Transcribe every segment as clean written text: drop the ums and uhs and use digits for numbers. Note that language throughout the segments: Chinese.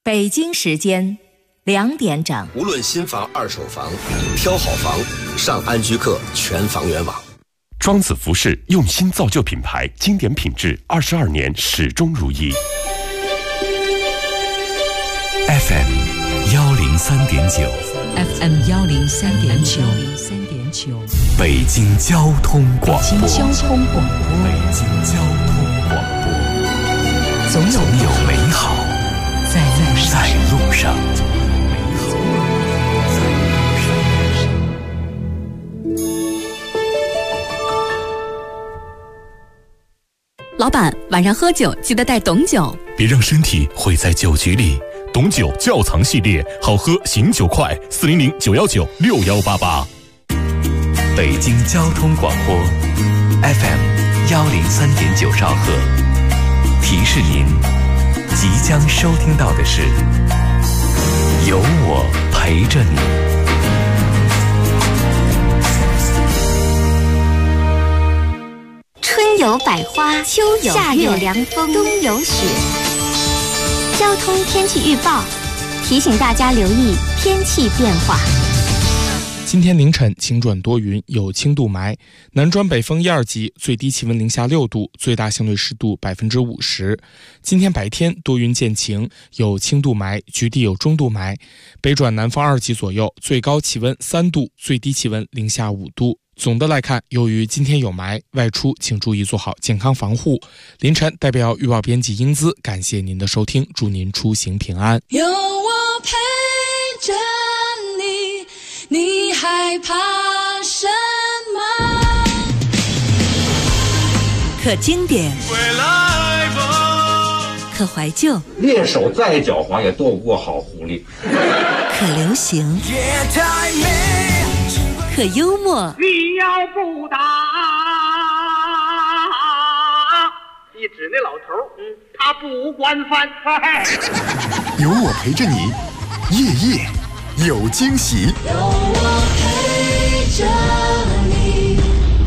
北京时间2点整。 无论新房、二手房，挑好房，上安居客全房源网。 庄子服饰用心造就品牌，经典品质22年始终如一。 FM 103.9 FM 103.9 北京交通广播。 北京交通广播，总有美好在路上。 老板，晚上喝酒记得带董酒， 别让身体毁在酒局里。董酒窖藏系列，好喝醒酒快，400-919-6188。北京交通广播 FM 103.9兆赫，提示您即将收听到的是有我陪着你。 春有百花，秋有夏有凉风，冬有雪。交通天气预报提醒大家留意天气变化。 今天凌晨晴转多云，有轻度霾，南转北风1、2级，最低气温零下6度，最大相对湿度50%。今天白天多云见晴，有轻度霾，局地有中度霾，北转南风2级左右，最高气温3度，最低气温零下5度。总的来看，由于今天有霾，外出请注意做好健康防护。凌晨代表预报编辑英姿，感谢您的收听，祝您出行平安。 有我陪着你，你害怕什么？ 可经典，可怀旧， 猎手再狡猾也斗不过好狐狸。 可流行，可幽默。 你要不打，一指那老头，他不管饭。 有我陪着你，夜夜有惊喜。 有我陪着你。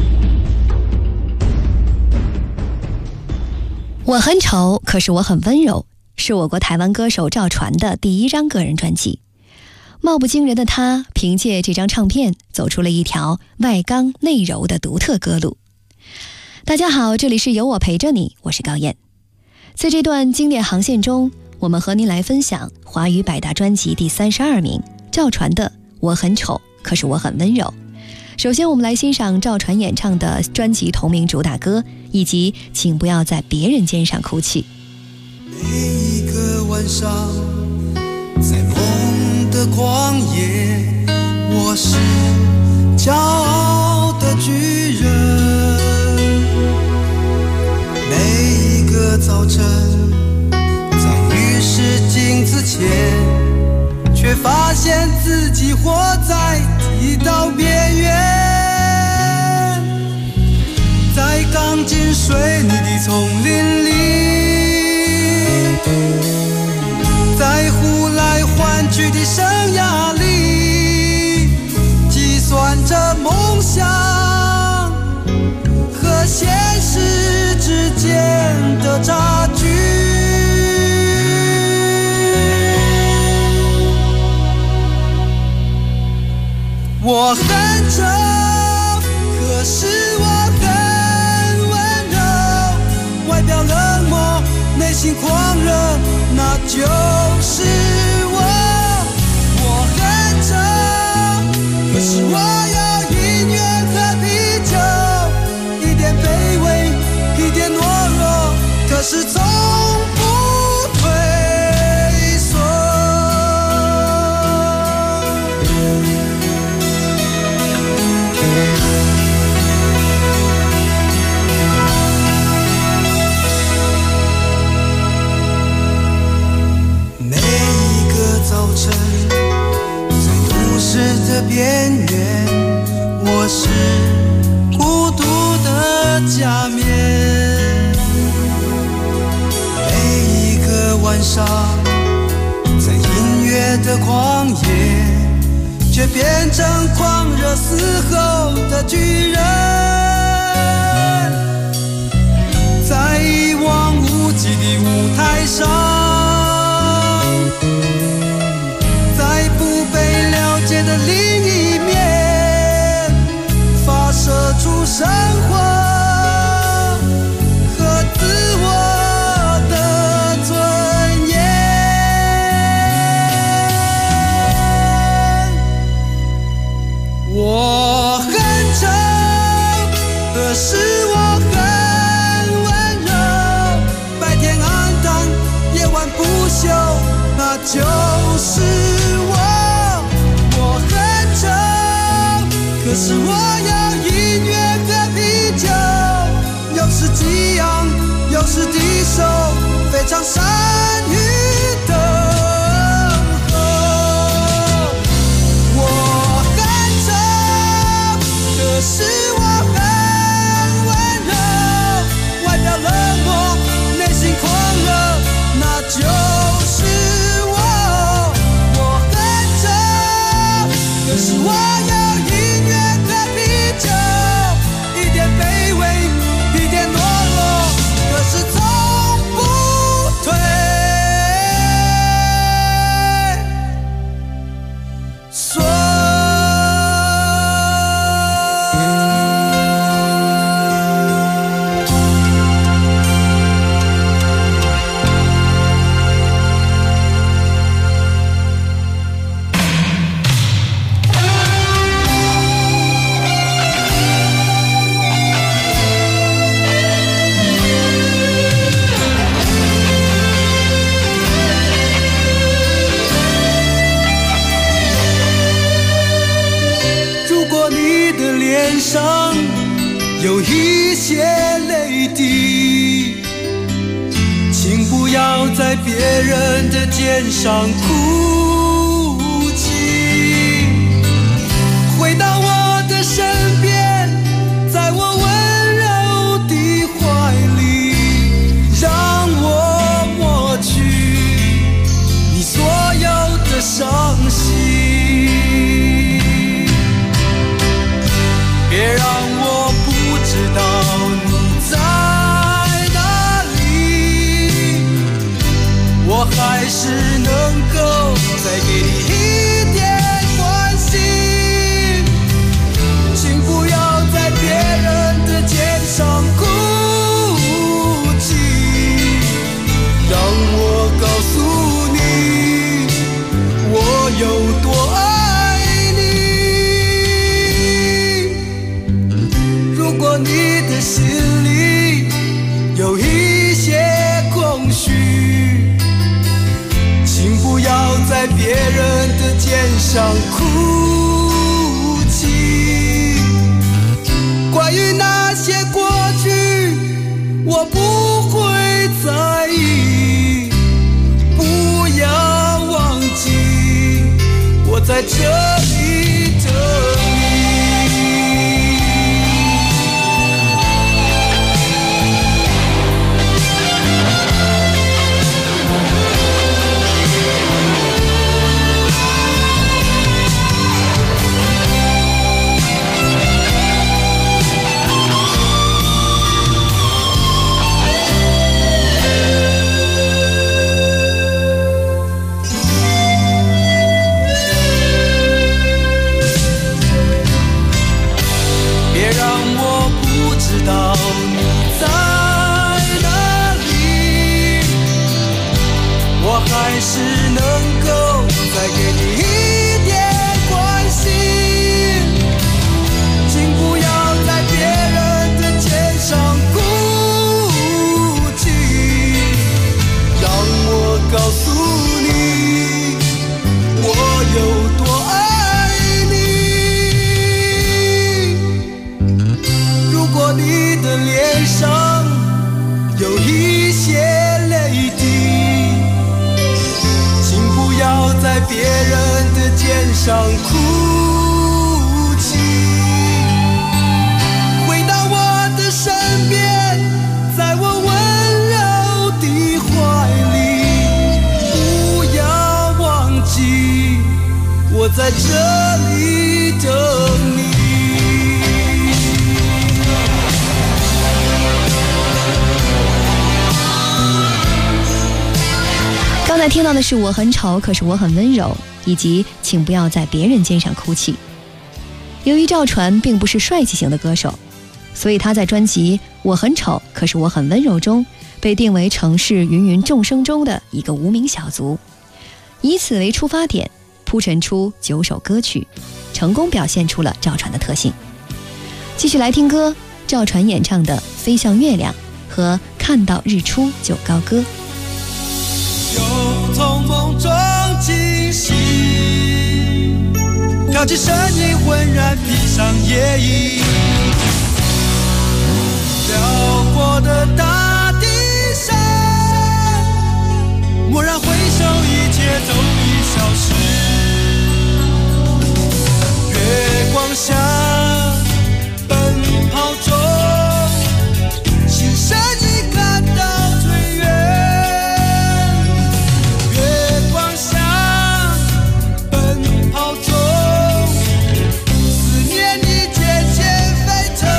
我很丑，可是我很温柔，是我国台湾歌手赵传的第1张个人专辑。貌不惊人的他，凭借这张唱片走出了一条外刚内柔的独特歌路。大家好，这里是有我陪着你，我是高燕。在这段经典航线中，我们和您来分享华语百大专辑第32名赵传的我很丑，可是我很温柔。首先我们来欣赏赵传演唱的专辑同名主打歌，以及请不要在别人肩上哭泣。 每一个晚上在梦的旷野，我是骄傲的巨人。每一个早晨在浴室镜子前，却发现自己活在剃刀边缘。在钢筋水泥的丛林里，在呼来唤去的生涯里，计算着梦想和现实之间的差距。我很丑，可是我很温柔，外表冷漠，内心狂热，那就是我。我很丑，可是我有音乐和啤酒，一点卑微，一点懦弱，可是从不退缩。早晨在都市的边缘，我是孤独的假面。每一个晚上在音乐的旷野，却变成狂热嘶吼的巨人。在一望无际的舞台上， 就是我很丑，可是我有音乐和啤酒，有时激昂，有时低手，非常善于等候。我很丑，可是我很温柔，外表冷漠，内心狂热，那就是我。我很丑，可是我有音乐和啤酒，一点卑微，一点懦弱，可是从不退缩。脸上有一些泪滴，请不要在别人的肩上哭泣，回到我的身边，在我温柔的怀里，让我抹去你所有的伤心。别让我不知道你在哪里，我还是能够再给你一点关心，请不要在别人的肩上哭泣，让我告诉你我有多爱。如果你的心里有一些空虚，请不要在别人的肩上哭泣。关于那些过去，我不会在意，不要忘记，我在这里等你。还是能够再给你一点关心，请不要在别人的肩上哭泣，让我告诉你我有多爱你。如果你的脸上有一些泪滴，不要在别人的肩上哭泣，回到我的身边，在我温柔的怀里，不要忘记，我在这里等你。 刚才听到的是我很丑，可是我很温柔，以及请不要在别人肩上哭泣。由于赵传并不是帅气型的歌手，所以他在专辑《我很丑，可是我很温柔》中被定为城市芸芸众生中的一个无名小卒，以此为出发点，铺陈出9首歌曲，成功表现出了赵传的特性。继续来听歌，赵传演唱的《飞向月亮》和《看到日出就高歌》。 又从梦中飘起声音浑然披上夜衣，辽阔的大地上，蓦然回首，一切都已消失。月光下奔跑中，心声已感到最远。月光下奔跑中，思念已渐渐沸腾，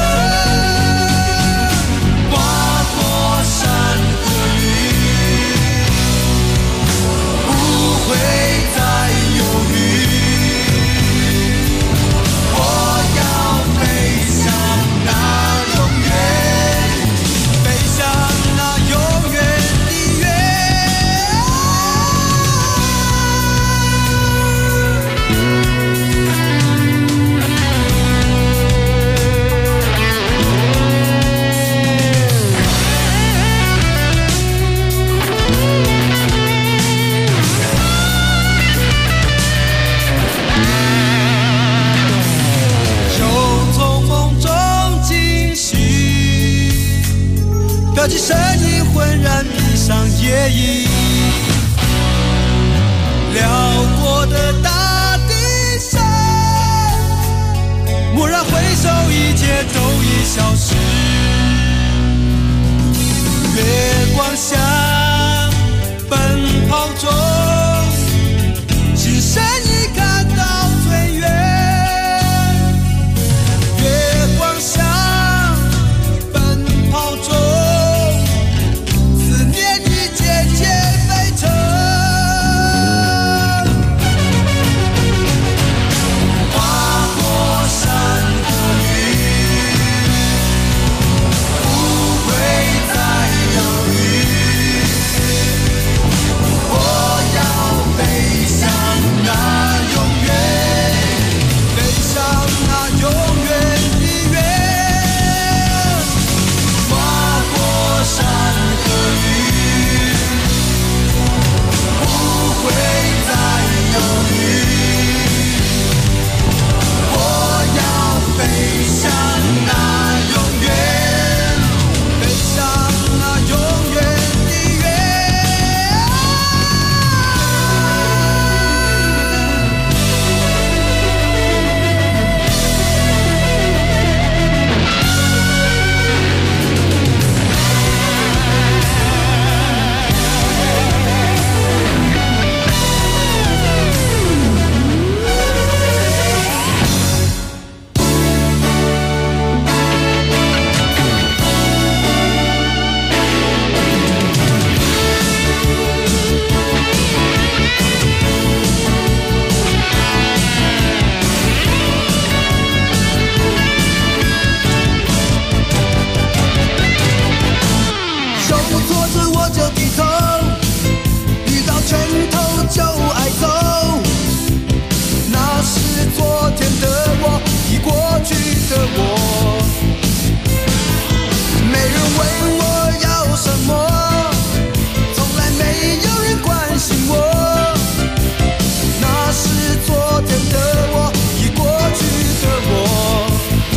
划过山和云，不会再犹豫。我要飞向那永远，飞向那永远的远。又从梦中惊醒，飘起声音浑然披上夜衣，辽阔的大地上，蓦然回首，一切都已消失。月光下奔跑中，心声已感到最远。月光下奔跑中，思念已渐渐沸腾，划过山和云，不会再犹豫。我要飞向那永远，飞向那永远的远，划过山和云，不会再犹豫。我要飞向那永远，飞向那永远的远。受挫折我就低头，遇到拳头就挨揍。那是昨天的我，已过去的我。没人问我要什么，从来没有人关心我。那是昨天的我，已过去的我。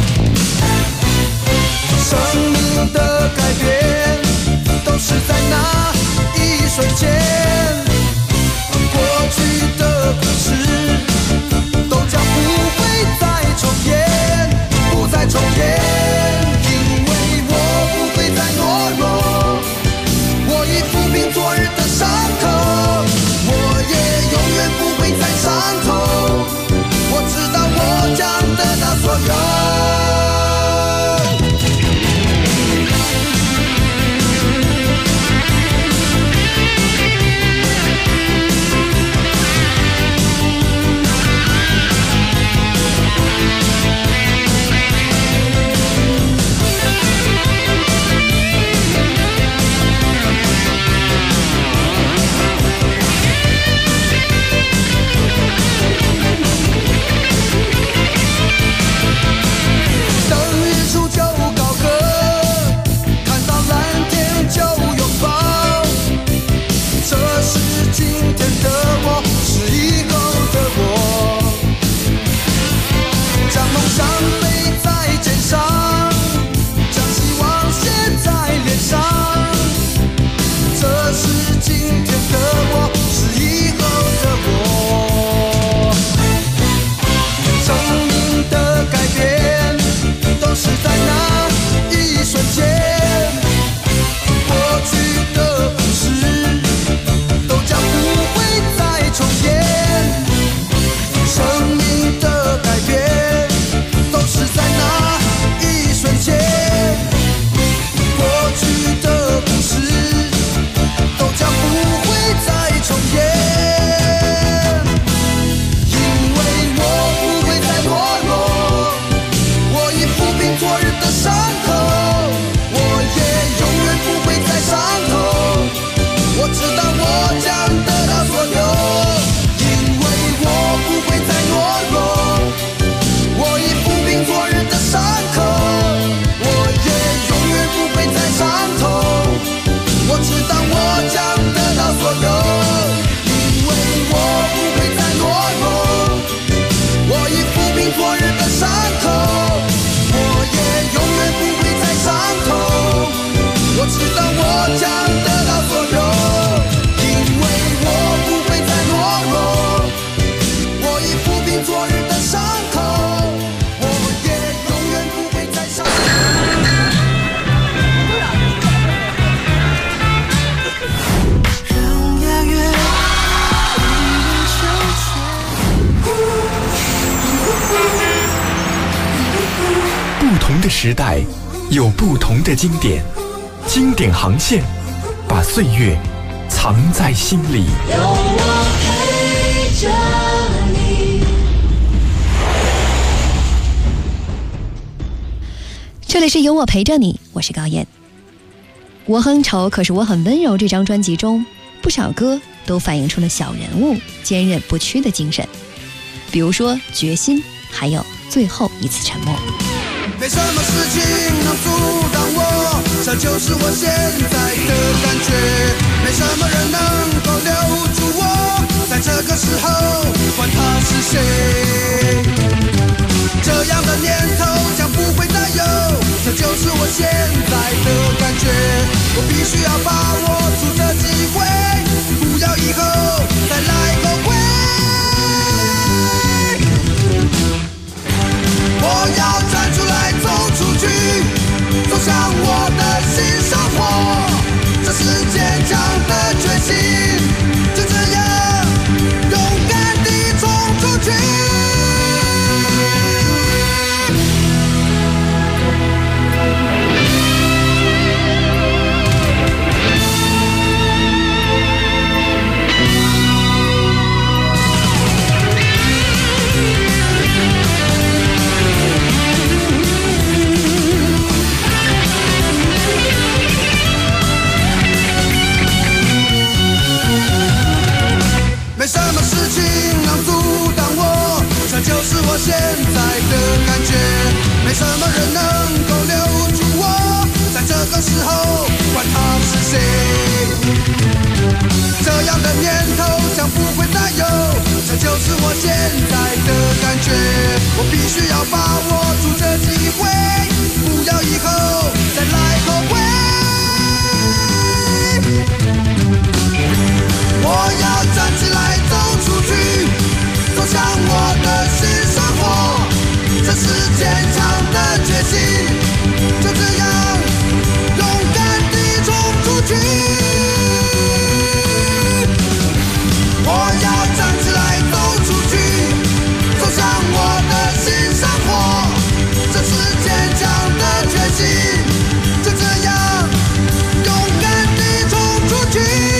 生命的改变都是在那一瞬间，过去的故事都将不会再重演，不再重演，因为我不会再懦弱，我已抚平昨日的伤口，我也永远不会再伤痛，我知道我将得到所有。 时代有不同的经典，经典航线把岁月藏在心里。 有我陪着你。 这里是有我陪着你，我是高燕。我很丑，可是我很温柔。这张专辑中，不少歌都反映出了小人物坚韧不屈的精神，比如说决心，还有最后一次沉默。 没什么事情能阻挡我，这就是我现在的感觉。没什么人能够留住我，在这个时候，管他是谁。这样的念头将不会再有，这就是我现在的感觉。我必须要把握住这机会，不要以后再来后悔。我要站出来，走出去，走向我的新生活。这是坚强的决心，就这样勇敢地冲出去。没什么事情能阻挡我，这就是我现在的感觉。没什么人能够留住我，在这个时候，管他是谁。这样的念头将不会再有，这就是我现在的感觉。我必须要把握住这机会，不要以后再来后悔。我要站起来，走出去，走向我的新生活。这是坚强的决心，就这样勇敢地冲出去。我要站起来，走出去，走向我的新生活。这是坚强的决心，就这样勇敢地冲出去。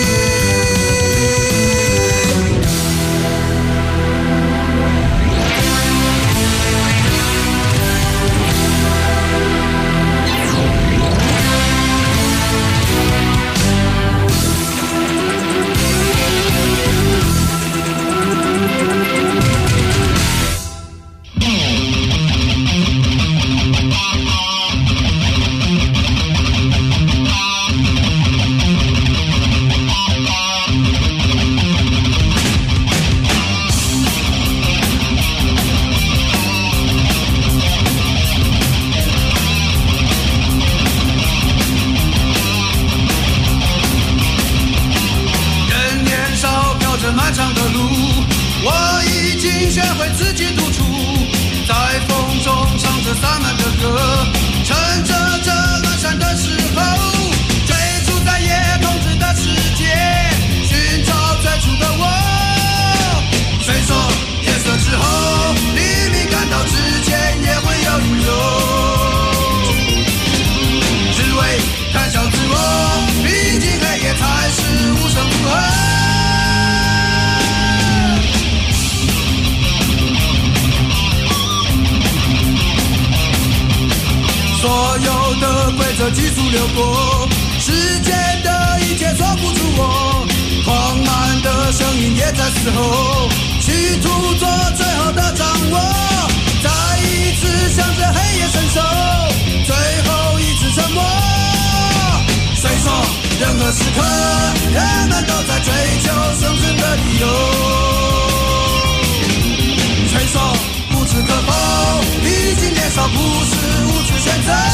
漫长的路，我已经学会自己独处，在风中唱着散漫的歌，乘着这阑珊的时候，追逐在夜空之的世界，寻找最初的我。虽说夜色之后，黎明赶到之前也会有路由，只为谈笑自我，毕竟黑夜才是无声无痕。所有的规则急速流过，世界的一切捉不住我，狂漫的声音也在嘶吼，企图做最后的掌握，再一次向着黑夜伸手，最后一次沉默。虽说任何时刻人们都在追求生存的理由，虽说不置可否，毕竟年少不是无知选择。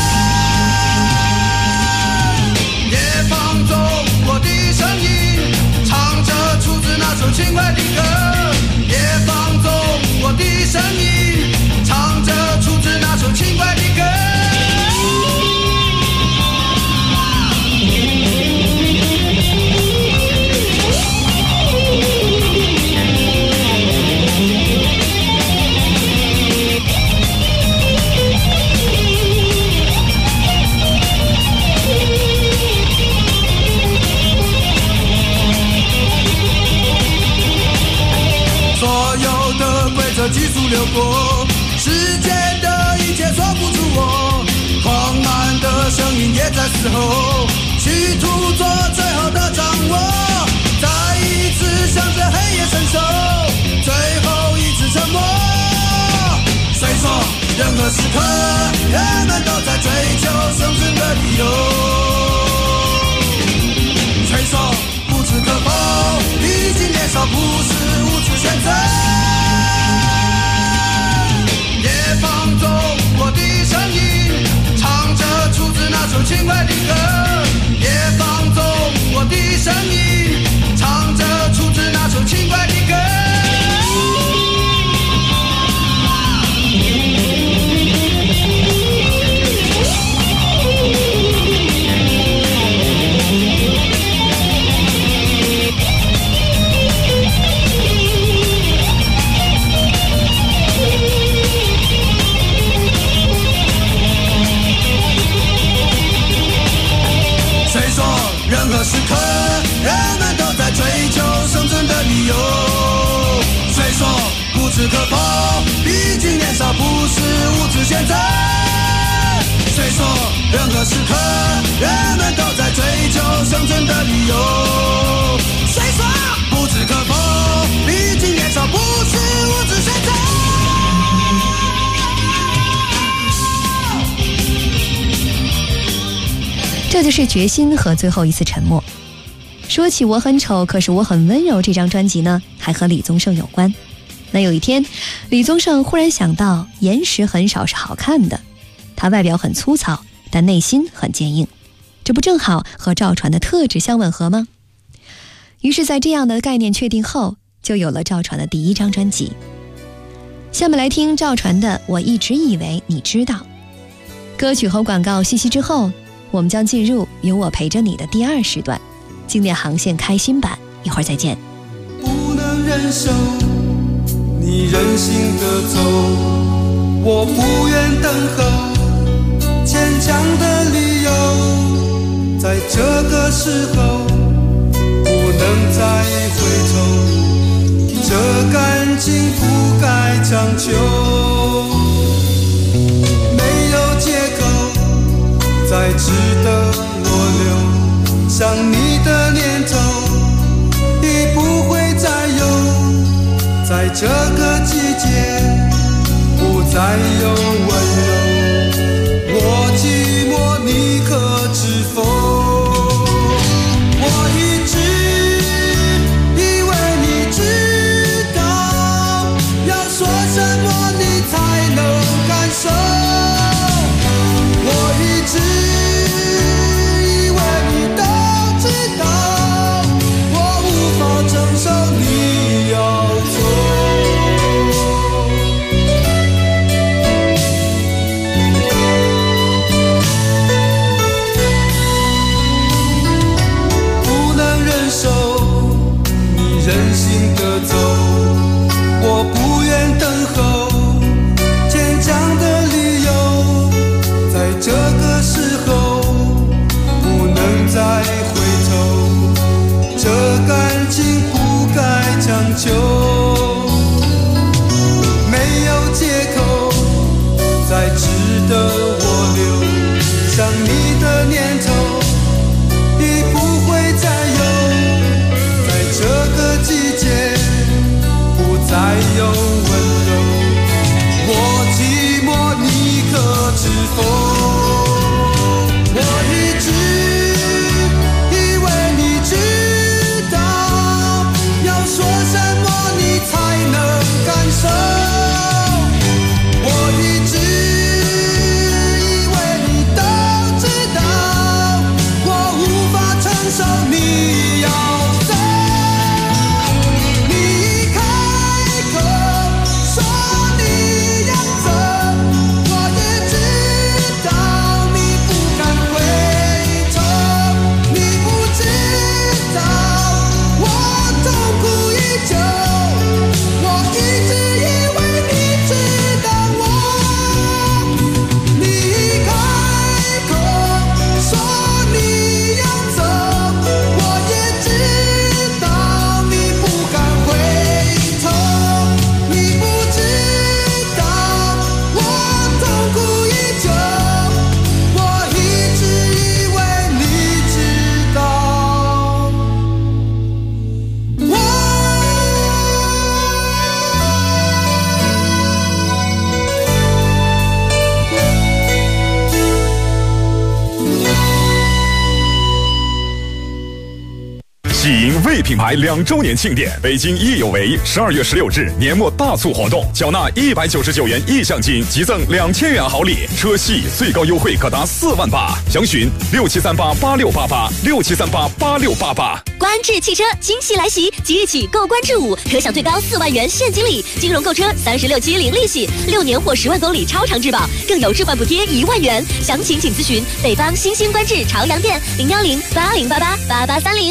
夜放纵我的声音，唱着出自那首轻快的歌。夜放纵我的声音，唱着出自那首轻快的歌。 流过，世界的一切锁不住我，狂漫的声音也在嘶吼，企图做最后的掌握，再一次向着黑夜伸手，最后一次沉默。谁说任何时刻人们都在追求生存的理由？谁说不置可否？毕竟年少不是无处选择。夜放纵我的声音，唱着出自那首轻快的歌。夜放纵我的声音，唱着出自那首轻快的歌。任何时刻人们都在追求生存的理由，谁说不置可否？毕竟年少不是无知选择。谁说任何时刻人们都在追求生存的理由，谁说不置可否？毕竟年少不是无知选择。 这就是决心和最后一次沉默。说起我很丑，可是我很温柔这张专辑呢，还和李宗盛有关。那有一天，李宗盛忽然想到，岩石很少是好看的，他外表很粗糙，但内心很坚硬，这不正好和赵传的特质相吻合吗？于是在这样的概念确定后，就有了赵传的第一张专辑。下面来听赵传的《我一直以为你知道》。歌曲和广告息息之后，我们将进入有我陪着你的第二时段，经典航线开心版，一会儿再见。 不能忍受你任性的走，我不愿等候牵强的理由，在这个时候不能再回头，这感情不该强求，没有借口再值得我留，想你的念头已不会再有，在这个季节不再有温柔，我寂寞你可知否？我一直以为你知道，要说什么你才能感受，我一直以为你都知道，我无法承受你要走。不能忍受你任性的走，我不愿等候坚强的理由，在这个时候不能再回头，这感情不该强求，没有借口再值得我留，想你的念头已不会再有，在这个季节不再有温柔，我寂寞你可知否？我一直以为你知道，要说什么你才能感受，我一直以为你都知道，我无法承受你要走，你一开口说你要走，我也知道你不敢回头，你不知道我痛苦已久，我一直以为你知道我，你一开口说你要走，我也喜迎魏品牌2周年庆典，北京益有为12月16日年末大促活动，缴纳199元意向金，即赠2000元好礼，车系最高优惠可达4万8，详询67388688，67388688。 观致汽车惊喜来袭，即日起购观致5，可享最高4万元现金礼，金融购车36期零利息，6年或10万公里超长质保，更有置换补贴1万元。详情请咨询北方新兴观致朝阳店01080888830。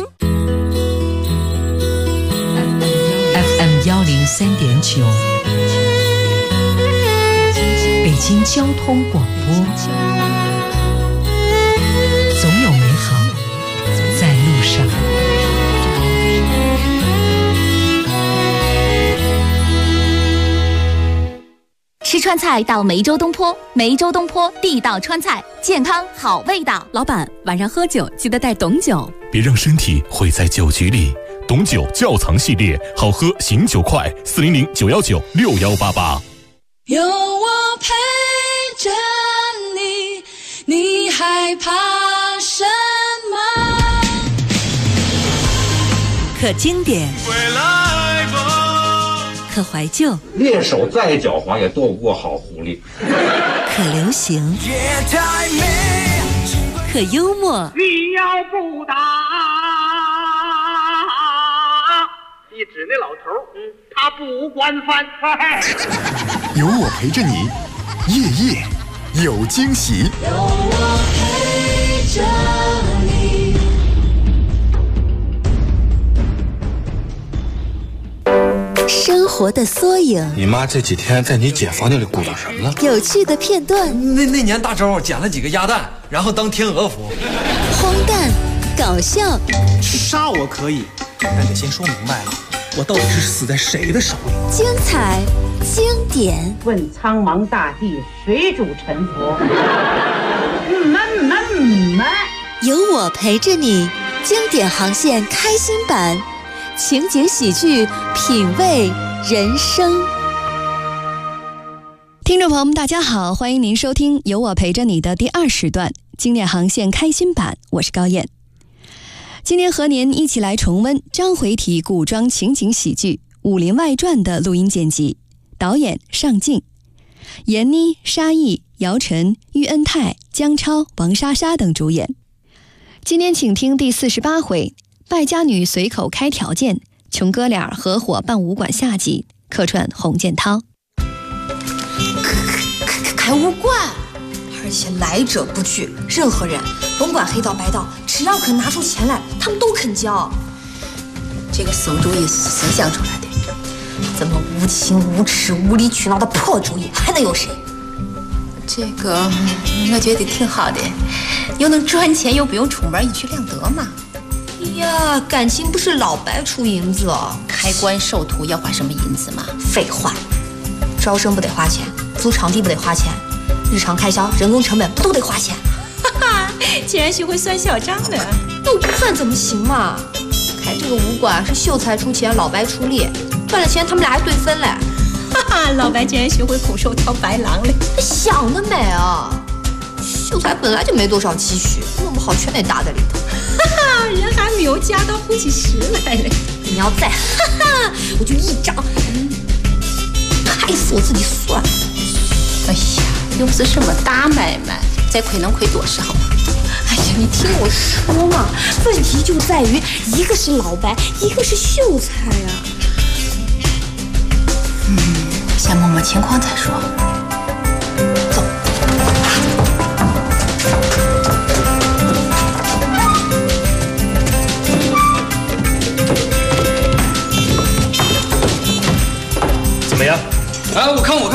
FM 103.9，北京交通广播，总有美好在路上。 吃川菜到梅州东坡，梅州东坡地道川菜，健康好味道。老板，晚上喝酒记得带董酒， 别让身体毁在酒局里。董酒窖藏系列，好喝醒酒快，400-919-6188。 有我陪着你，你害怕什么？ 可经典，可怀旧， 猎手再狡猾也斗不过好狐狸。 可流行，可幽默。 你要不打，一指那老头，他不惯犯。 有我陪着你，夜夜有惊喜。 有我陪着你。 生活的缩影。 你妈这几天在你姐房间里鼓捣什么呢？ 有趣的片段。 那年大周捡了几个鸭蛋，然后当天鹅服。 荒诞，搞笑。 杀我可以，但得先说明白了，我到底是死在谁的手里？ 精彩，经典。 问苍茫大地，谁主沉浮？ 有我陪着你，经典航线开心版。情景喜剧，品味人生。 听众朋友们大家好，欢迎您收听有我陪着你的第2时段经典航线开心版，我是高燕。今天和您一起来重温章回体古装情景喜剧《武林外传》的录音剪辑，导演尚敬，闫妮、沙溢、姚晨、喻恩泰、姜超、王莎莎等主演。今天请听第48回，败家女随口开条件，穷哥俩合伙办武馆下集，客串洪建涛。 开武馆，而且来者不拒，任何人甭管黑道白道，只要肯拿出钱来，他们都肯交。这个馊主意是谁想出来的？这么无情无耻无理取闹的破主意还能有谁？ 这个我觉得挺好的，又能赚钱又不用出门，一举两得嘛。 呀，感情不是老白出银子， 开棺授徒要花什么银子吗？ 废话，招生不得花钱，租场地不得花钱，日常开销、人工成本不都得花钱？ 哈哈，竟然学会算小账的， 那我不算怎么行嘛？开这个武馆是秀才出钱，老白出力，赚了钱他们俩还对分嘞。 哈哈，老白竟然学会空手套白狼了， 想得美啊！秀才本来就没多少积蓄，弄不好全得搭在里头。 哈哈，人还没有嫁到户籍时来嘞。 你要再哈哈，我就一掌拍死我自己算了。 哎呀，又不是什么大买卖，再亏能亏多少？ 哎呀，你听我说嘛，问题就在于一个是老白，一个是秀才呀。 先摸摸情况再说。 走。 怎么样？ 哎，我看。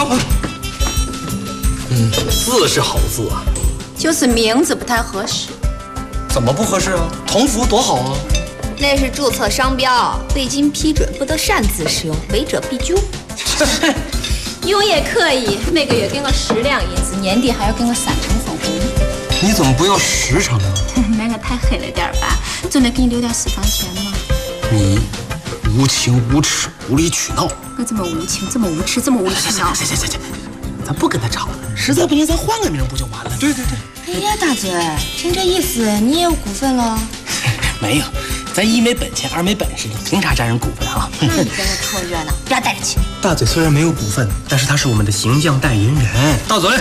字是好字啊， 就是名字不太合适。 怎么不合适啊？同福多好啊！ 那是注册商标，未经批准不得擅自使用，违者必究。 用也可以，每个月给我10两银子，年底还要给我3成分红。 你怎么不要10成啊？ 那个太黑了点吧，总得给你留点私房钱嘛。 你无情无耻无理取闹。 我这么无情，这么无耻，这么无理取闹。 行，咱不跟他吵了，实在不行咱换个名不就完了？对。 哎呀，大嘴，听这意思你也有股份了？ 没有， 咱一没本钱，二没本事，你凭啥占人股份啊？ 那你跟我凑热闹，不要带着气。 大嘴虽然没有股份，但是他是我们的形象代言人。大嘴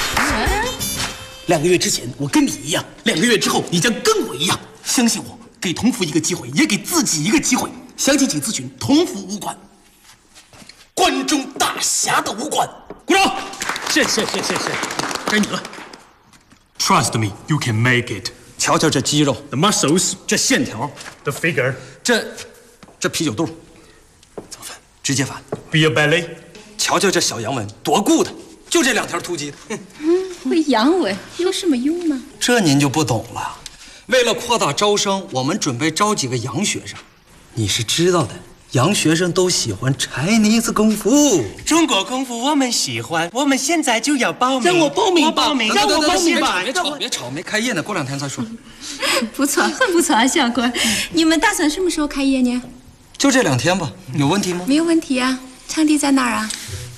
，2个月之前我跟你一样，2个月之后你将跟我一样。相信我，给同福一个机会，也给自己一个机会。详情请咨询同福武馆。关中大侠的武馆，鼓掌！谢，该你了。Trust me, you can make it。瞧瞧这肌肉 ，the muscles， 这线条 ，the figure， 这啤酒肚，怎么翻？直接翻 ，be a ballet。瞧瞧这小阳纹，多顾的，就这2条突击的。 会阳痿有什么用吗？ 这您就不懂了。为了扩大招生，我们准备招几个洋学生。你是知道的，洋学生都喜欢 Chinese 功夫。 中国功夫我们喜欢，我们现在就要报名。 让我报名吧！ 让我报名吧！ 别吵，没开业呢，过2天再说。 不错，很不错啊，小郭。你们打算什么时候开业呢？ 就这2天吧，有问题吗？ 没有问题啊。场地在哪儿啊？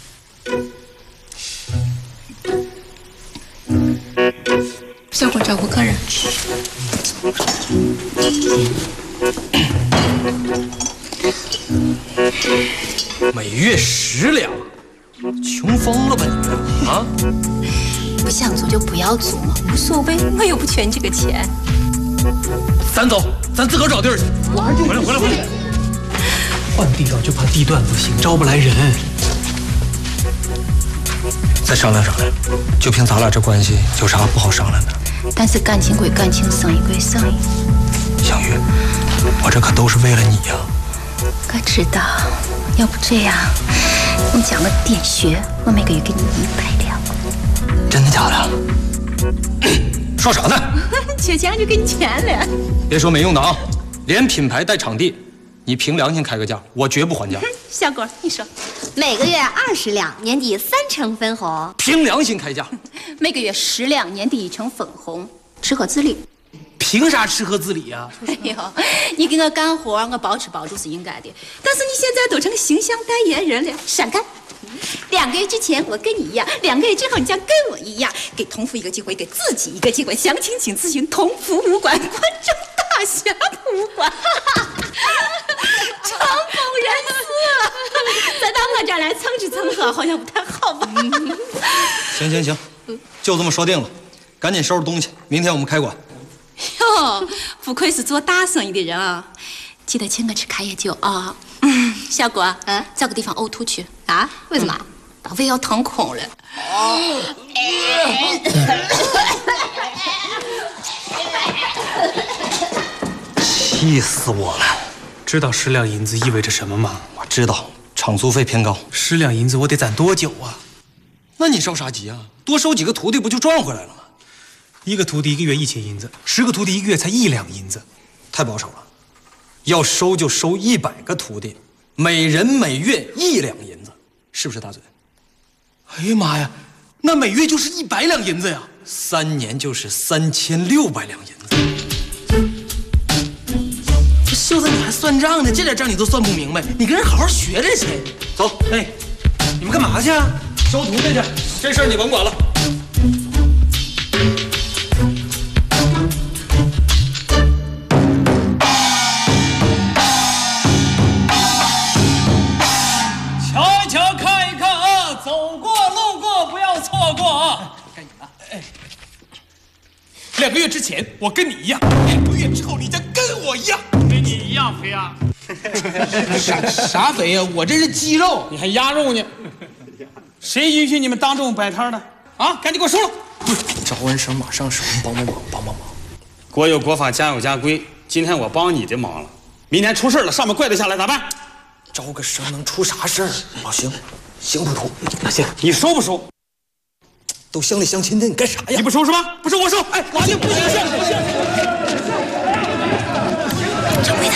小郭照顾客人。 每月10两，穷疯了吧你啊！ 不想做就不要做嘛，无所谓，我又不缺你这个钱。 咱走，咱自个儿找地儿去。回来！换地道就怕地段不行，招不来人。再商量，就凭咱俩这关系，有啥不好商量的？ 但是感情归感情，生意归生意。 香玉，我这可都是为了你呀。 我知道，要不这样，你讲个点穴，我每个月给你100两。 真的假的？说啥呢？ 缺钱就给你钱了。 别说没用的啊，连品牌带场地，你凭良心开个价，我绝不还价。 小郭，你说， 每个月20两，年底3成分红。 凭良心开价， 每个月10两，年底1成粉红，吃喝自理。 凭啥吃喝自理呀？ 哎呦，你给我干活，我包吃包住是应该的。但是你现在都成形象代言人了，闪开！2个月之前我跟你一样，2个月之后你将跟我一样，给同福一个机会，给自己一个机会。详情请咨询同福武馆，关中大侠武馆。长风人死，再到我这儿来蹭吃蹭喝，好像不太好吧？ 行，就这么说定了。赶紧收拾东西，明天我们开馆。 哟，不愧是做大生意的人啊！记得请我吃开业酒啊！小郭，找个地方呕吐去啊？为什么？把胃要腾空了。 气死我了！ 知道10两银子意味着什么吗？ 我知道，场租费偏高。 10两银子我得攒多久啊？ 那你着啥急啊？多收几个徒弟不就赚回来了吗 ？1个徒弟1个月1000银子，10个徒弟1个月才1两银子， 太保守了。要收就收100个徒弟，每人每月1两银子，是不是大嘴？ 哎呀妈呀，那每月就是100两银子呀 ！3年就是3600两银子。 这秀才你还算账呢？这点账你都算不明白，你跟人好好学着去。 走， 哎，你们干嘛去啊？ 收徒弟去，这事儿你甭管了。 2个月之前我跟你一样，2个月之后你将跟我一样， 跟你一样肥啊！ 啥肥呀？我这是肌肉， 你还鸭肉呢？谁允许你们当众摆摊的？啊，赶紧给我收了！ 招完生马上收，帮帮忙！ 国有国法，家有家规。今天我帮你的忙了，明天出事了，上面怪得下来咋办？ 招个生能出啥事儿？老邢，邢捕头， 那行，你收不收？ 都乡里乡亲的，你干啥呀？ 你不收是吧？不收我收！哎，我就不行！ 掌柜的，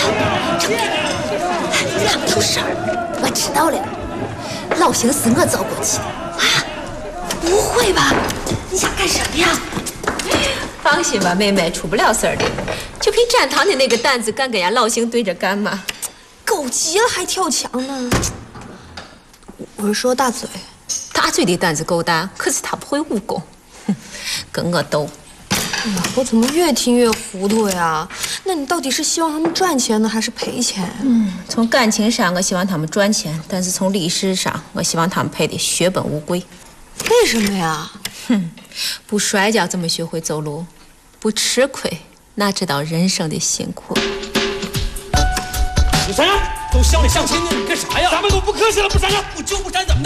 他们有事儿，我知道了。老邢是我找过去的啊？不会吧？你想干什么呀？ 放心吧，妹妹，出不了事儿的。就凭展堂的那个胆子，敢跟人家老邢对着干吗？ 狗急了还跳墙呢。我是说大嘴。 大嘴的胆子够大，可是他不会武功，跟我斗。 哎呀，我怎么越听越糊涂呀？那你到底是希望他们赚钱呢，还是赔钱？ 从感情上我希望他们赚钱，但是从历史上我希望他们赔得血本无归。 为什么呀？ 不摔跤怎么学会走路？不吃亏哪知道人生的辛苦？ 不闪！都乡里乡亲的，你干啥呀？咱们都不客气了，不闪了，不就不闪怎么的？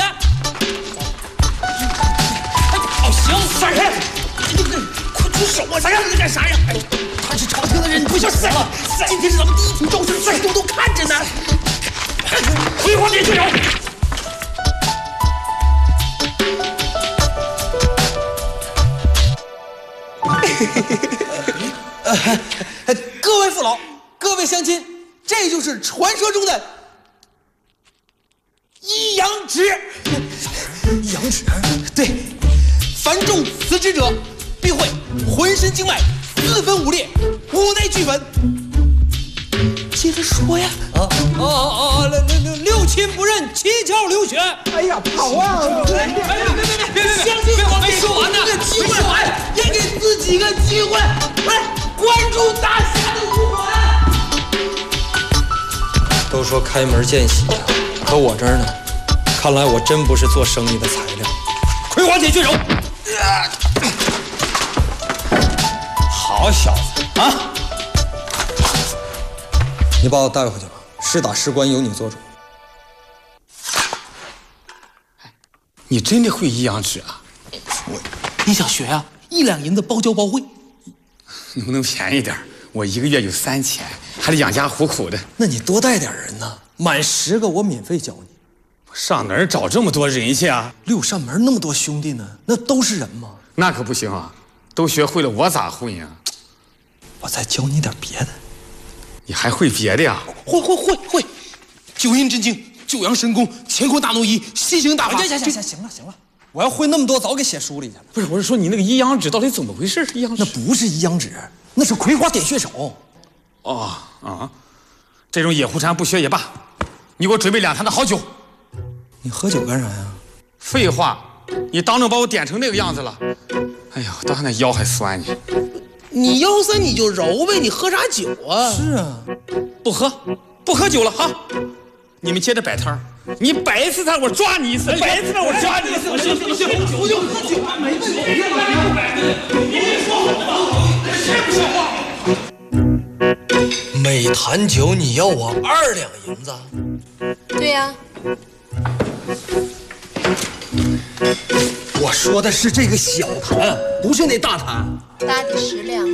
好，行，闪开！快出手啊！闪开！你干啥呀？哎，他是朝廷的人，你不想闪了？今天是咱们第一场招生，在座都看着呢。葵花点穴手。各位父老，各位乡亲，这就是传说中的一阳指。一阳指？对，凡中此指者，必会浑身经脉四分五裂，五内俱焚。接着说呀！六亲不认，七窍流血。哎呀，跑啊！别！相信我，没说完呢，机会也给自己个机会。来，关注大侠的武馆。 都说开门见喜，可我这儿呢，看来我真不是做生意的材料。 葵花点穴手。好小子啊！ 你把我带回去吧，是打是关由你做主。 你真的会一阳指啊？ 你想学啊？1两银子包教包会， 能不能便宜点？我一个月有3000，还得养家糊口的。 那你多带点人呢，满10个我免费教你。 上哪儿找这么多人去啊 ？6扇门那么多兄弟呢，那都是人吗？ 那可不行啊，都学会了我咋混呀？ 我再教你点别的。 你还会别的呀？ 会，九阴真经、九阳神功、乾坤大挪移、西行大法。 行了，我要会那么多，早给写书里去了。 不是，我是说你那个一阳指到底怎么回事？一阳指那不是一阳指，那是葵花点穴手。 这种野狐禅不学也罢。你给我准备2坛的好酒。 你喝酒干啥呀？ 废话，你当真把我点成那个样子了？哎呀，到现在腰还酸呢。 你腰酸你就揉呗，你喝啥酒啊？ 是啊， 不喝酒了哈。你们接着摆摊儿，你摆一次摊我抓你一次，摆一次摊我抓你一次。 行，不就喝酒啊？没问题，你说好不好？是不是话？ 每坛酒你要我2两银子？ 对呀。 我说的是这个小坛，不是那大坛。 大的10两。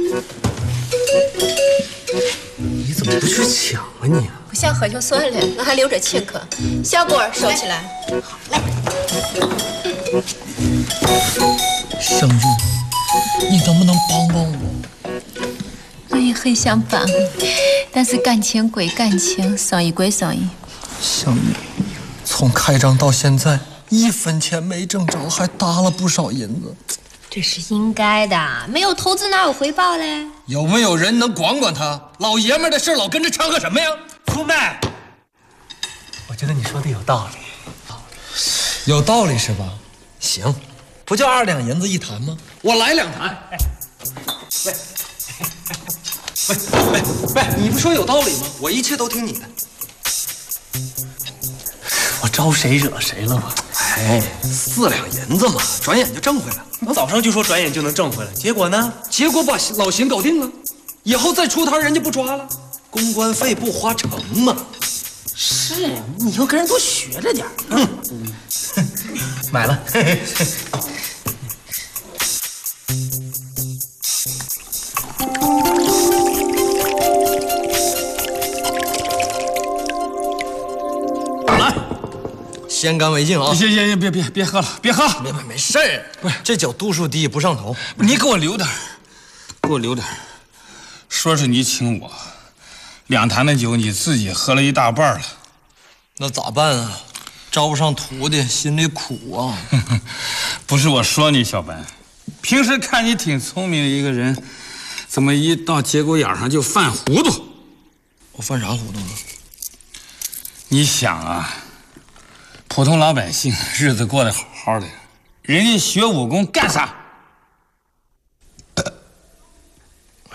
你怎么不去抢啊你？ 不想喝就算了，我还留着请客。小果收起来。 好嘞。 圣玉，你能不能帮帮我？ 我也很想帮你，但是感情归感情，生意归生意。 香玉，从开张到现在1分钱没挣着，还搭了不少银子。 这是应该的，没有投资哪有回报嘞？ 有没有人能管管他？老爷们的事老跟着掺和什么呀？ 出卖。我觉得你说的有道理。 有道理是吧？行，不就2两银子1坛吗？我来2坛。喂，你不说有道理吗？我一切都听你的。 我招谁惹谁了吗 ？4两银子嘛，转眼就挣回来了。 我早上就说转眼就能挣回来，结果呢？ 结果把老邢搞定了，以后再出摊人家不抓了，公关费不花成嘛。 是，你要跟人多学着点。买了。 先干为敬啊！ 行，别喝了，别喝了。 没事儿，不是这酒度数低不上头。 你给我留点，说是你请我，2坛的酒你自己喝了1大半了， 那咋办啊？招不上徒弟，心里苦啊。 不是我说你小白，平时看你挺聪明的一个人，怎么一到节骨眼上就犯糊涂？ 我犯啥糊涂了？ 你想啊。普通老百姓日子过得好好的，人家学武功干啥？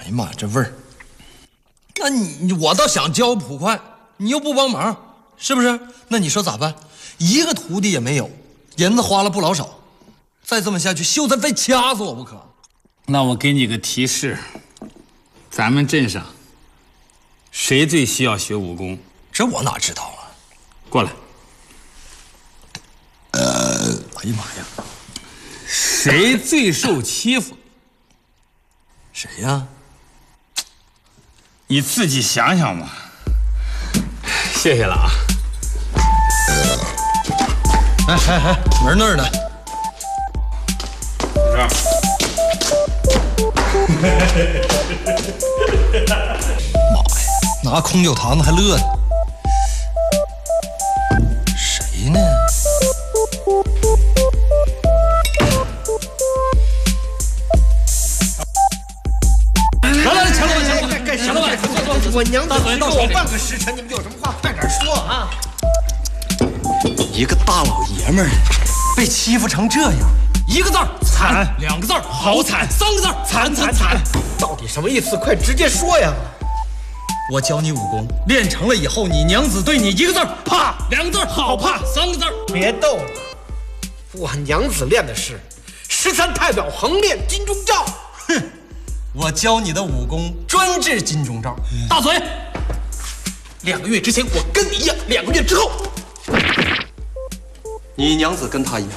呀妈呀，这味儿！那我倒想教捕快，你又不帮忙，是不是？那你说咋办？一个徒弟也没有，银子花了不老少，再这么下去，秀才非掐死我不可。 那我给你个提示，咱们镇上谁最需要学武功？ 这我哪知道啊？ 过来。 哎呀妈呀！ 谁最受欺负？ 谁呀？ 你自己想想吧。谢谢了啊。 哎，门那儿呢？ 这儿。 妈呀，拿空酒坛子还乐呢。谁呢？ 来，强老板，干什么？我娘子只给我半个时辰，你们有什么话快点说啊！ 一个大老爷们儿被欺负成这样，一个字儿惨，两个字儿好惨，三个字儿惨。 到底什么意思？快直接说呀！ 我教你武功，练成了以后，你娘子对你一个字儿怕，两个字儿好怕，三个字儿别逗了。我娘子练的是13太表横练金钟罩。 哼，我教你的武功专治金钟罩。大嘴 ，2个月之前我跟你一样，2个月之后， 你娘子跟他一样。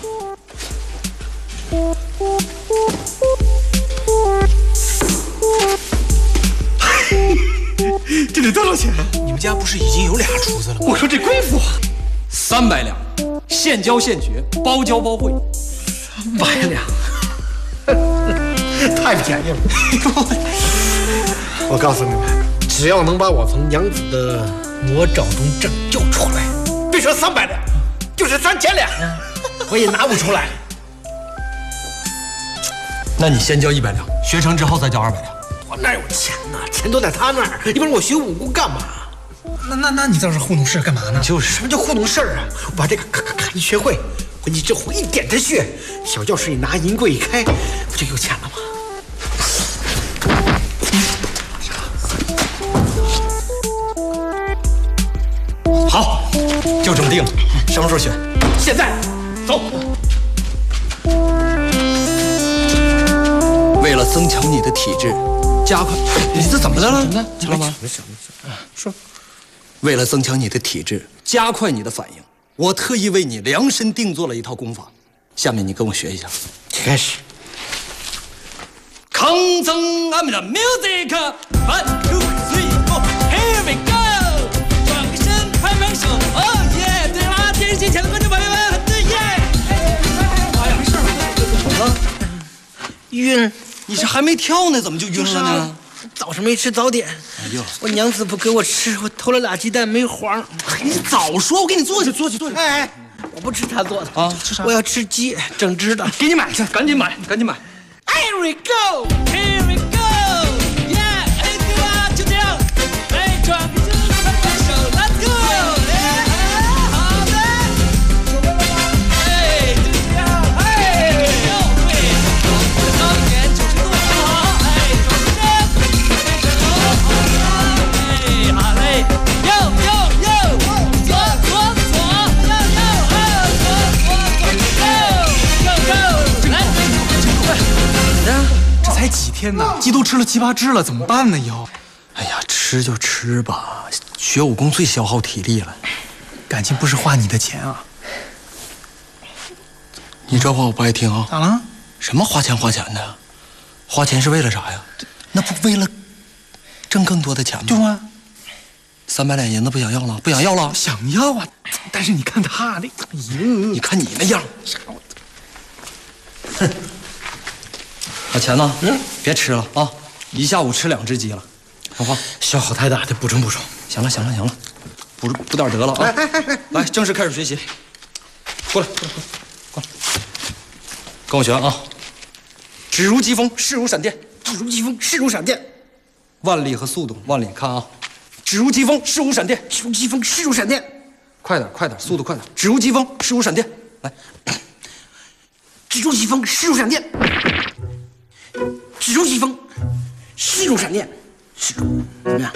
这得多少钱？你们家不是已经有俩厨子了吗？我说这功夫 ，300两，现教现学，包教包会。 300两，太便宜了。我告诉你们，只要能把我从娘子的魔爪中拯救出来，别说300两，就是3000两，我也拿不出来。 那你先交100两，学成之后再交200两。 我哪有钱呢？钱都在他那儿。你不让我学武功干嘛？那你倒是糊弄事干嘛呢？ 就是什么叫糊弄事啊？我把这个咔一学会，回去之后一点他穴，小教室一拿，银柜一开，不就有钱了吗？ 好，就这么定了。什么时候学？ 现在，走。 为了增强你的体质，加快。你这怎么的了？强老板， 没事。说， 为了增强你的体质，加快你的反应，我特意为你量身定做了一套功法。下面你跟我学一下。 开始。 抗争俺们的 music， 1 2 3 4 ，Here we go！ 转个身，拍拍手，哦耶！对啦，电视机前的观众朋友们，很对耶！哎呀，没事吧？怎么了？ 晕。 你是还没跳呢，怎么就晕了呢？ 早上没吃早点。 哎呦， 我娘子不给我吃，我偷了俩鸡蛋没黄。 你早说，我给你做去。 哎，我不吃他做的啊，吃啥？ 我要吃鸡，整只的。 给你买去，赶紧买。 Here we go， Here we go， yeah， 哎对啊，就这样，哎，转个身，拍拍手 ，Let's go， 哎，好的，哎，就这样，哎，对，我的导演90度，好，哎，转个身，哎，好嘞，右，左， 这才几天呢，鸡都吃了7、8只了，怎么办呢？以后， 哎呀，吃就吃吧，学武功最消耗体力了。 感情不是花你的钱啊！ 你这话我不爱听啊！ 咋了？ 什么花钱的？花钱是为了啥呀？那不为了挣更多的钱吗？ 对吗 ？300两银子不想要了？不想要了？ 想要啊！但是你看他那， 你看你那样，哼！把钱呢？别吃了啊！一下午吃2只鸡了，说话消耗太大，得补充。 行了，补点得了啊！来，正式开始学习。过来，跟我学啊！指如疾风，势如闪电。腕力和速度，腕力看啊！指如疾风，势如闪电。快点，速度快点！指如疾风，势如闪电。来， 指如疾风，势如闪电。 势如闪电，势如怎么样？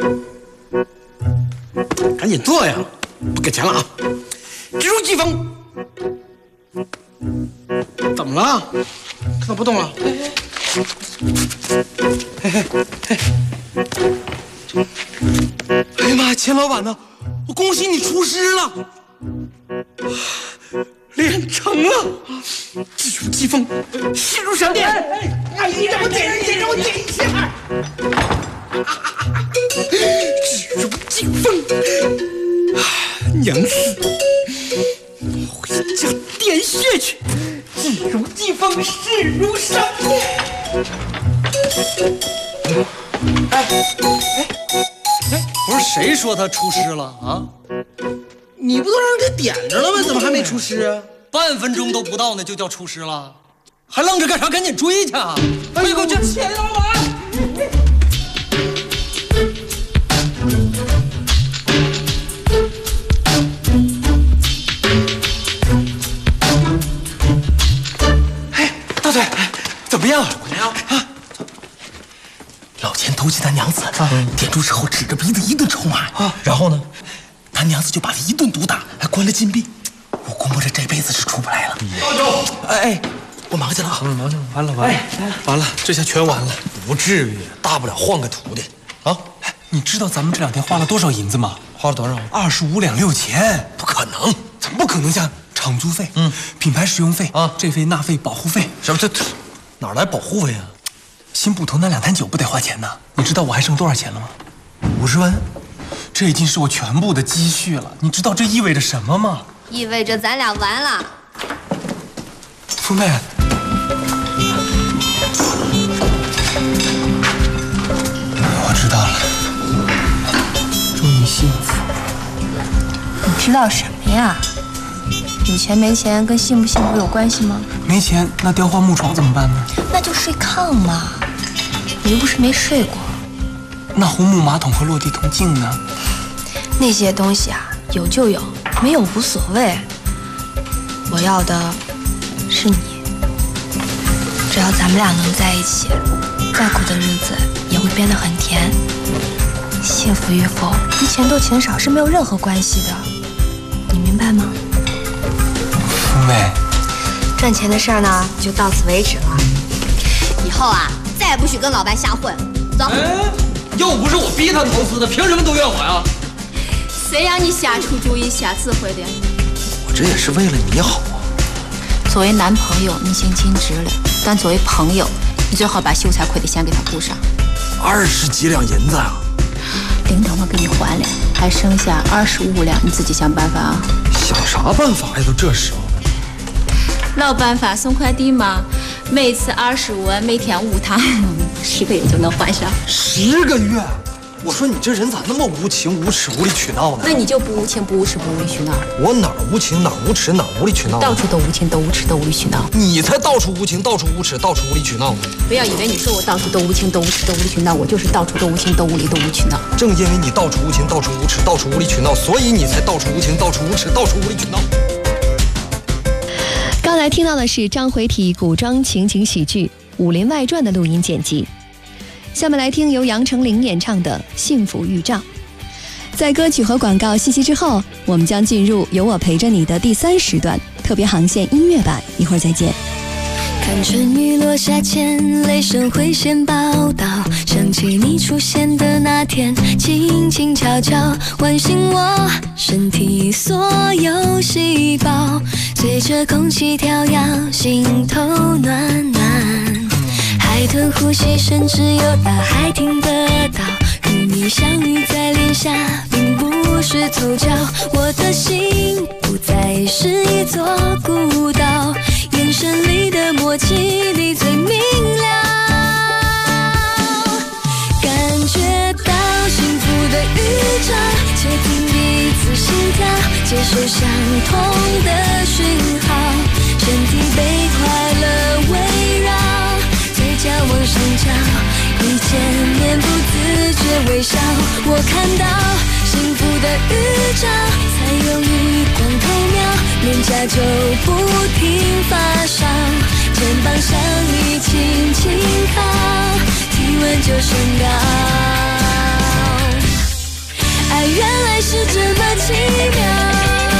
赶紧做呀！不给钱了啊！直如疾风。怎么了？看到不动了？哎呀妈！钱老板呢？我恭喜你出师了，练成了，直如疾风，势如闪电。哎，你让我点一下，让我点一下。直如疾风，娘子，回家点穴去。直如疾风，势如闪电。 不是谁说他出师了啊？ 你不都让他点着了吗？怎么还没出师啊？ 半分钟都不到呢，就叫出师了，还愣着干啥？赶紧追去啊！ 哎呦，这钱老板！哎，大嘴，怎么样？怎么样啊？老钱偷袭他娘子，点住之后指着鼻子一顿抽骂，然后呢，他娘子就把他一顿毒打，还关了禁闭。我估摸着这辈子是出不来了。大舅，哎，我忙去了啊，忙去了，完了，完了，这下全完了。 不至于，大不了换个徒弟啊！ 哎，你知道咱们这2天花了多少银子吗？ 花了多少 ？25两6钱。 不可能， 怎么不可能？像场租费、品牌使用费啊，这费那费、保护费， 什么这哪来保护费啊？ 新捕头那2坛酒不得花钱呢？你知道我还剩多少钱了吗 ？50万， 这已经是我全部的积蓄了。你知道这意味着什么吗？ 意味着咱俩完了。 富妹，我知道了，祝你幸福。 你知道什么呀？有钱没钱跟幸不幸福有关系吗？ 没钱，那雕花木床怎么办呢？ 那就睡炕嘛。你又不是没睡过。 那红木马桶和落地铜镜呢？ 那些东西啊，有就有，没有无所谓。我要的是你。只要咱们俩能在一起，再苦的日子也会变得很甜。幸福与否跟钱多钱少是没有任何关系的，你明白吗？ 富妹， 赚钱的事儿呢，就到此为止了。 以后啊，再也不许跟老白瞎混。走。 又不是我逼他投资的，凭什么都怨我呀？ 谁让你瞎出主意、瞎指挥的？ 我这也是为了你好啊。 作为男朋友，你已经尽职了，但作为朋友，你最好把秀才亏的钱给他补上。 20几两银子啊！ 领导我给你还了，还剩下25两，你自己想办法啊。 想啥办法呀？都这时候。 老办法，送快递嘛，每次25万，每天5趟，10个月就能还上。 10个月？我说你这人咋那么无情、无耻、无理取闹呢？ 那你就不无情、不无耻、不无理取闹。 我哪儿无情、哪儿无耻、哪儿无理取闹？ 到处都无情、都无耻、都无理取闹。 你才到处无情、到处无耻、到处无理取闹呢！ 不要以为你说我到处都无情、都无耻、都无理取闹，我就是到处都无情、都无理、都无理取闹。 正因为你到处无情、到处无耻、到处无理取闹，所以你才到处无情、到处无耻、到处无理取闹。 刚才听到的是章回体古装情景喜剧《武林外传》的录音剪辑。下面来听由杨丞琳演唱的《幸福预兆》。在歌曲和广告信息之后，我们将进入有我陪着你的第3时段特别航线音乐版，一会儿再见。 看春雨落下前，雷声会先报道，想起你出现的那天，轻轻悄悄唤醒我身体所有细胞，随着空气跳跃，心头暖暖。海豚呼吸，甚至有大海听得到，与你相遇在脸颊，并不是凑巧，我的心不再是一座孤岛，眼神里的默契你最明了，感觉到幸福的预兆，接近彼此心跳，接受相同的讯号，身体被快乐围绕，嘴角往上翘，一见面不自觉微笑，我看到幸福的预兆，才用余光偷瞄， 脸颊就不停发烧，肩膀向你轻轻靠，体温就升高。爱原来是这么奇妙。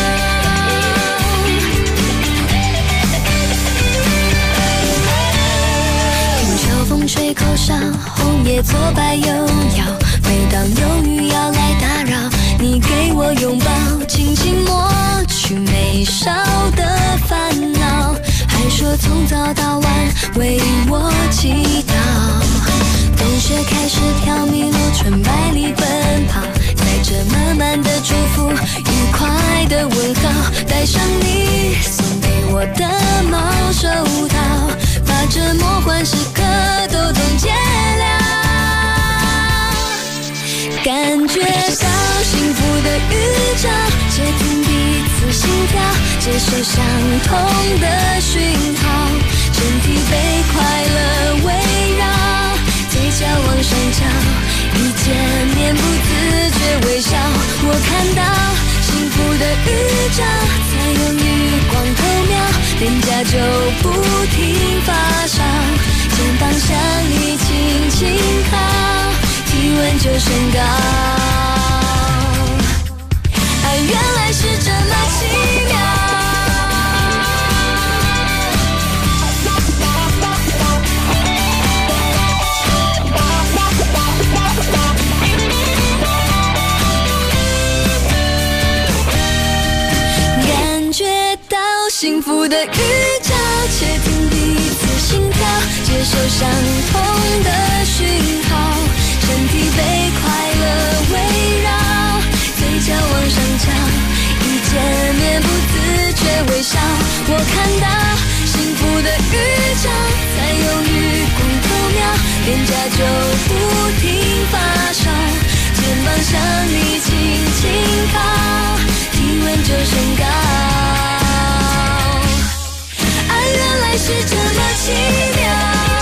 风吹口哨，红叶左摆右摇。每当有雨要来打扰，你给我拥抱，轻轻抹去眉梢的烦恼。还说从早到晚为我祈祷。冬雪开始飘迷路，纯白里奔跑，载着满满的祝福，愉快的问号，带上你送给我的毛手套，把这魔幻时刻都冻结了。感觉到幸福的预兆，接听彼此心跳，接受相同的讯号，身体被快乐围绕，嘴角往上翘，一见面不自觉微笑。我看到幸福的预兆，才用余光偷瞄，脸颊就不停发烧，肩膀向你轻轻靠，体温就升高。爱原来是这么奇妙。感觉到幸福的预兆，窃听彼此心跳，接受相同的讯号，身体被快乐围绕，嘴角往上翘，一见面不自觉微笑。我看到幸福的预兆，才用余光偷瞄，脸颊就不停发烧，肩膀向你轻轻靠，体温就升高。爱原来是这么奇妙。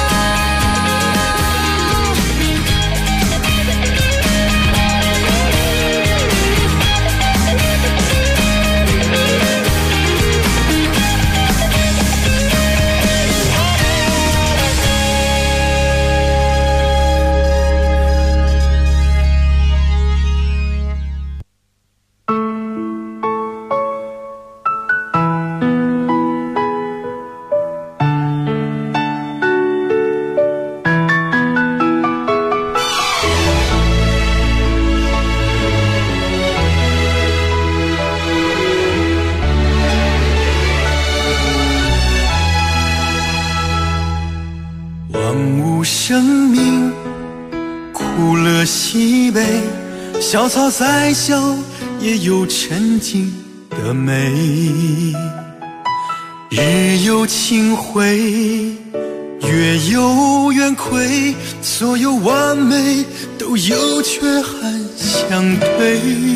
小草再小也有沉静的美，日有清辉，月有圆亏，所有完美都有缺憾相对，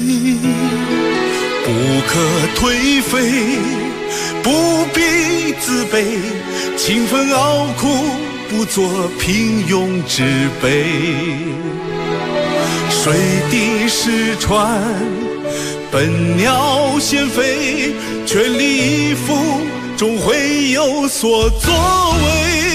不可颓废，不必自卑，勤奋熬苦，不做平庸之辈。水滴石穿，笨鸟先飞，全力以赴，终会有所作为。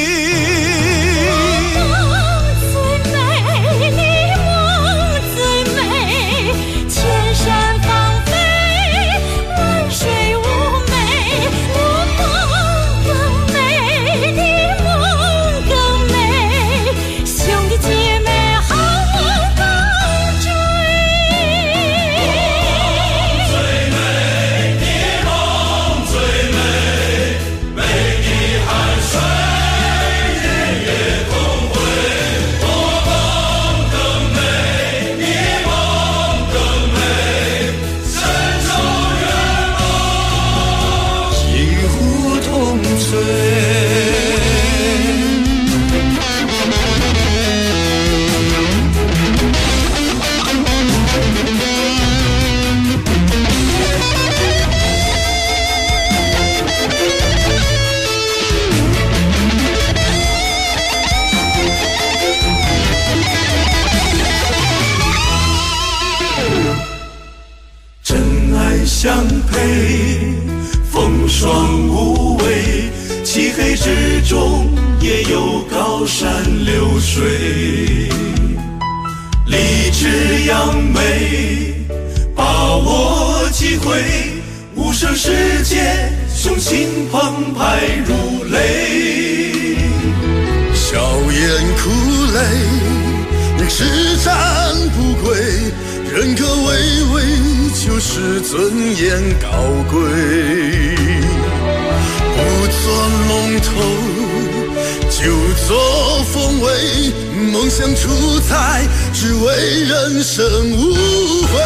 相配，风霜无畏，漆黑之中也有高山流水。立志扬眉，把握机会，无声世界，雄心澎湃如雷。笑颜哭泪，叱咤不归，人格巍巍，就是尊严高贵。不做龙头，就做凤尾，梦想出彩，只为人生无悔。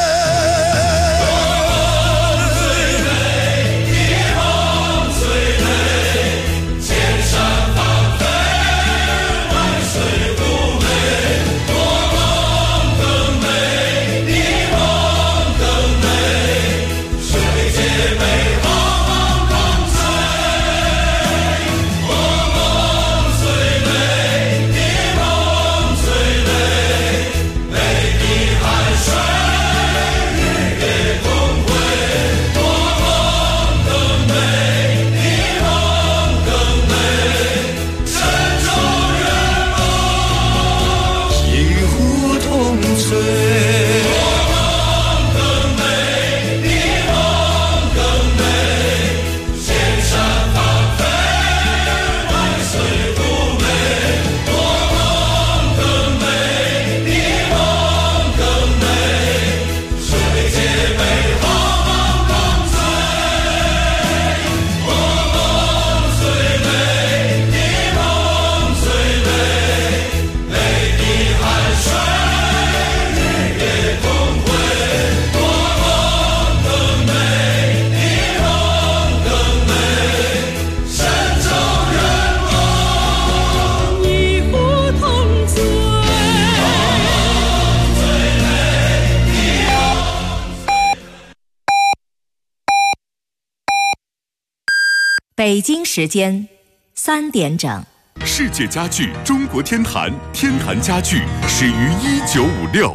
北京时间3点整。 世界家具中国天坛，天坛家具始于1956。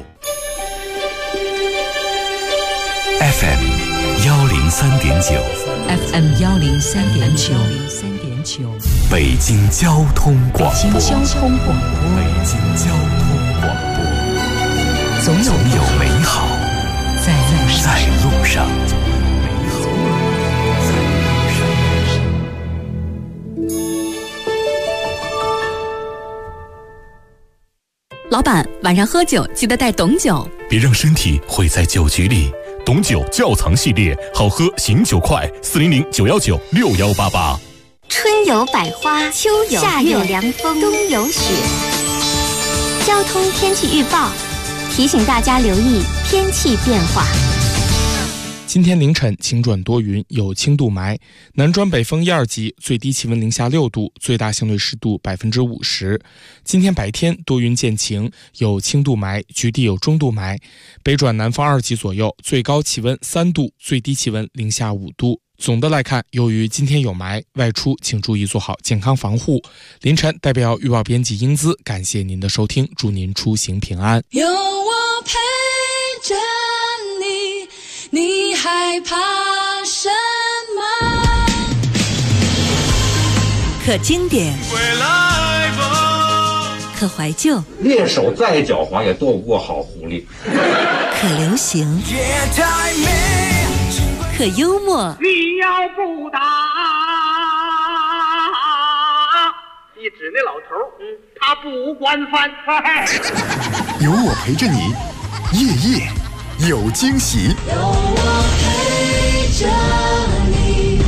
FM 103.9 FM 103.9 北京交通广播。 北京交通广播。 北京交通广播。总有美好在路上。 老板，晚上喝酒记得带董酒， 别让身体毁在酒局里。董酒窖藏系列，好喝醒酒快，400 919 6188。 春有百花，秋有夏有凉风，冬有雪。交通天气预报提醒大家留意天气变化。 今天凌晨晴转多云，有轻度霾，南转北风1、2级，最低气温零下6度，最大相对湿度50%。今天白天多云见晴，有轻度霾，局地有中度霾，北转南风2级左右，最高气温3度，最低气温零下5度。总的来看，由于今天有霾，外出请注意做好健康防护。凌晨代表预报编辑英姿，感谢您的收听，祝您出行平安。 有我陪着你，你害怕什么？ 可经典， 归来吧， 可怀旧， 猎手再狡猾也斗不过好狐狸。 可流行，可幽默。 你要不打，一指那老头，他不管饭。 有我陪着你，夜夜有惊喜。 有我陪着你。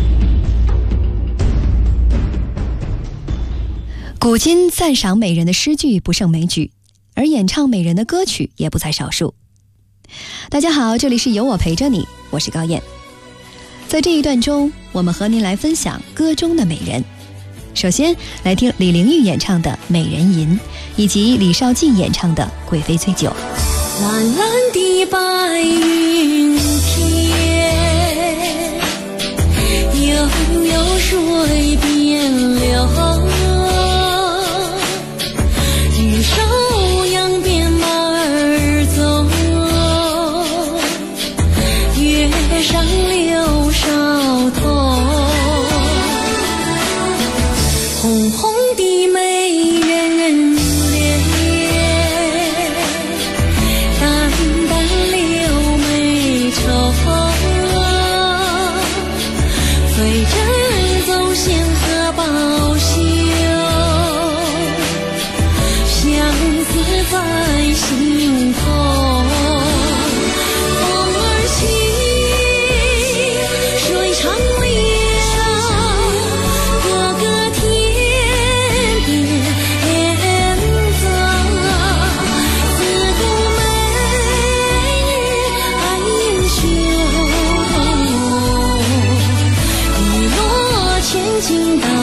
古今赞赏美人的诗句不胜枚举，而演唱美人的歌曲也不在少数。大家好，这里是有我陪着你，我是高燕。在这一段中，我们和您来分享歌中的美人。首先来听李玲玉演唱的《美人吟》，以及李少季演唱的《贵妃醉酒》。 蓝蓝的白云天，悠悠水边流，玉手扬鞭马儿走，月上柳梢头。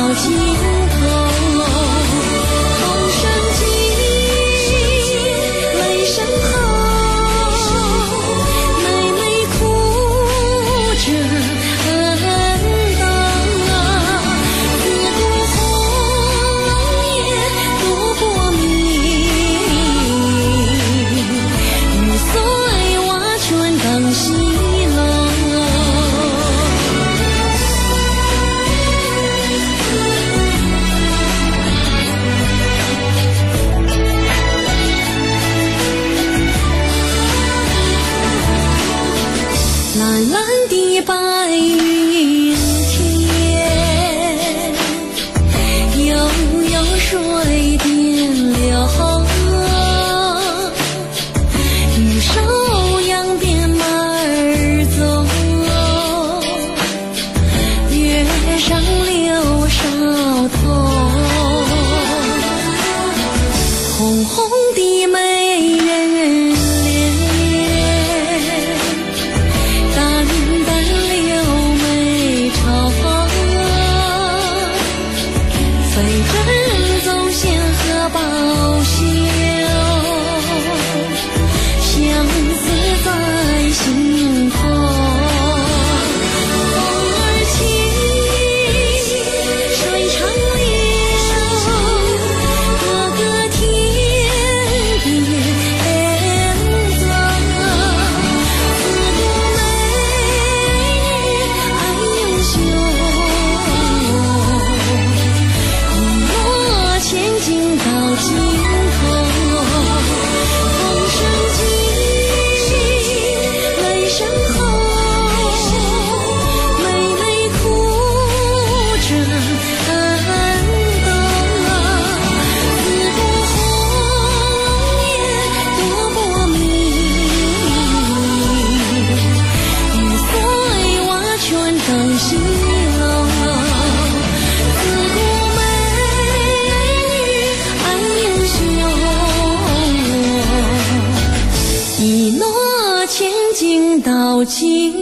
到尽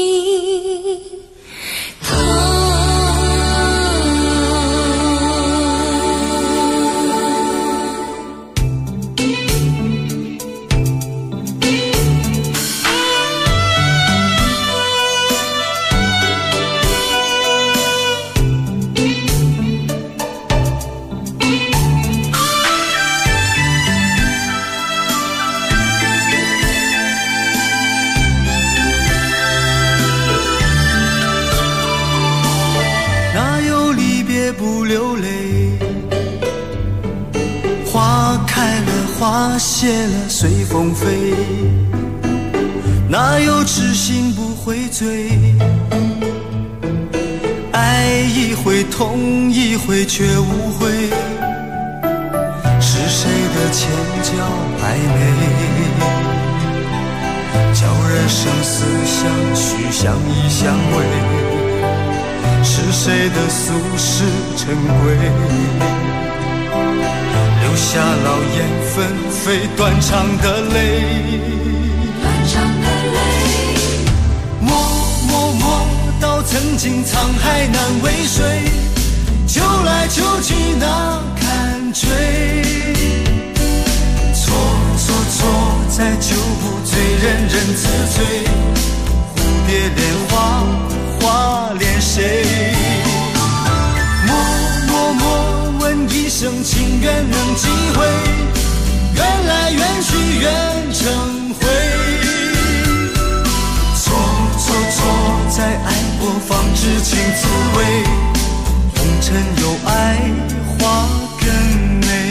头。 不流泪，花开了，花谢了，随风飞。哪有痴心不会醉？爱一回，痛一回，却无悔。是谁的千娇百媚，叫人生死相许，相依相偎。是谁的俗世珍贵，留下老燕纷飞，断肠的泪，默默默到曾经沧海难为水，秋来秋去那堪追，错错错在酒不醉，人人自醉，蝴蝶恋花，花恋谁？默默默问一声，情缘能几回？缘来缘去缘成灰。错错错在爱过方知情滋味，红尘有爱花更美。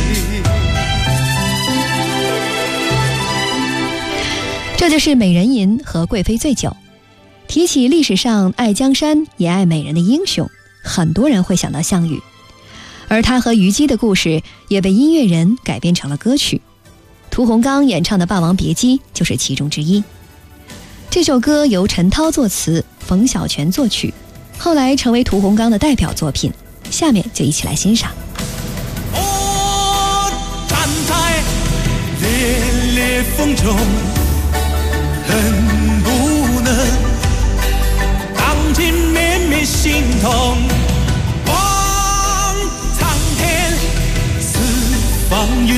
这就是美人吟和贵妃醉酒。提起历史上爱江山也爱美人的英雄，很多人会想到项羽，而他和虞姬的故事也被音乐人改编成了歌曲。屠洪刚演唱的《霸王别姬》就是其中之一。这首歌由陈涛作词，冯小泉作曲，后来成为屠洪刚的代表作品。下面就一起来欣赏。 站在烈烈风中，恨不能尽绵绵心痛，我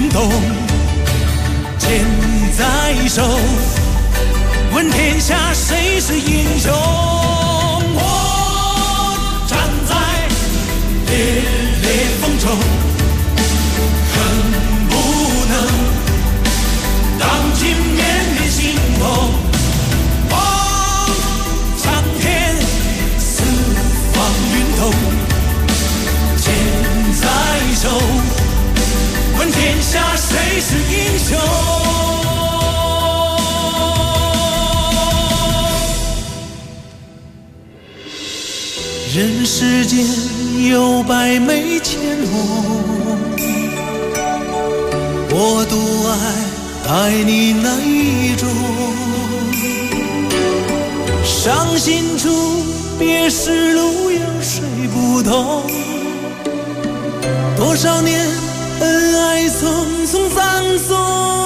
动，剑在手，问天下谁是英雄？我站在烈烈风中，恨不能当今绵绵心头。望苍天，四方云动，剑在手，问天下谁是英雄？人世间有百媚千红，我独爱你那一种。伤心处别时路有谁不懂？多少年恩爱匆匆葬送。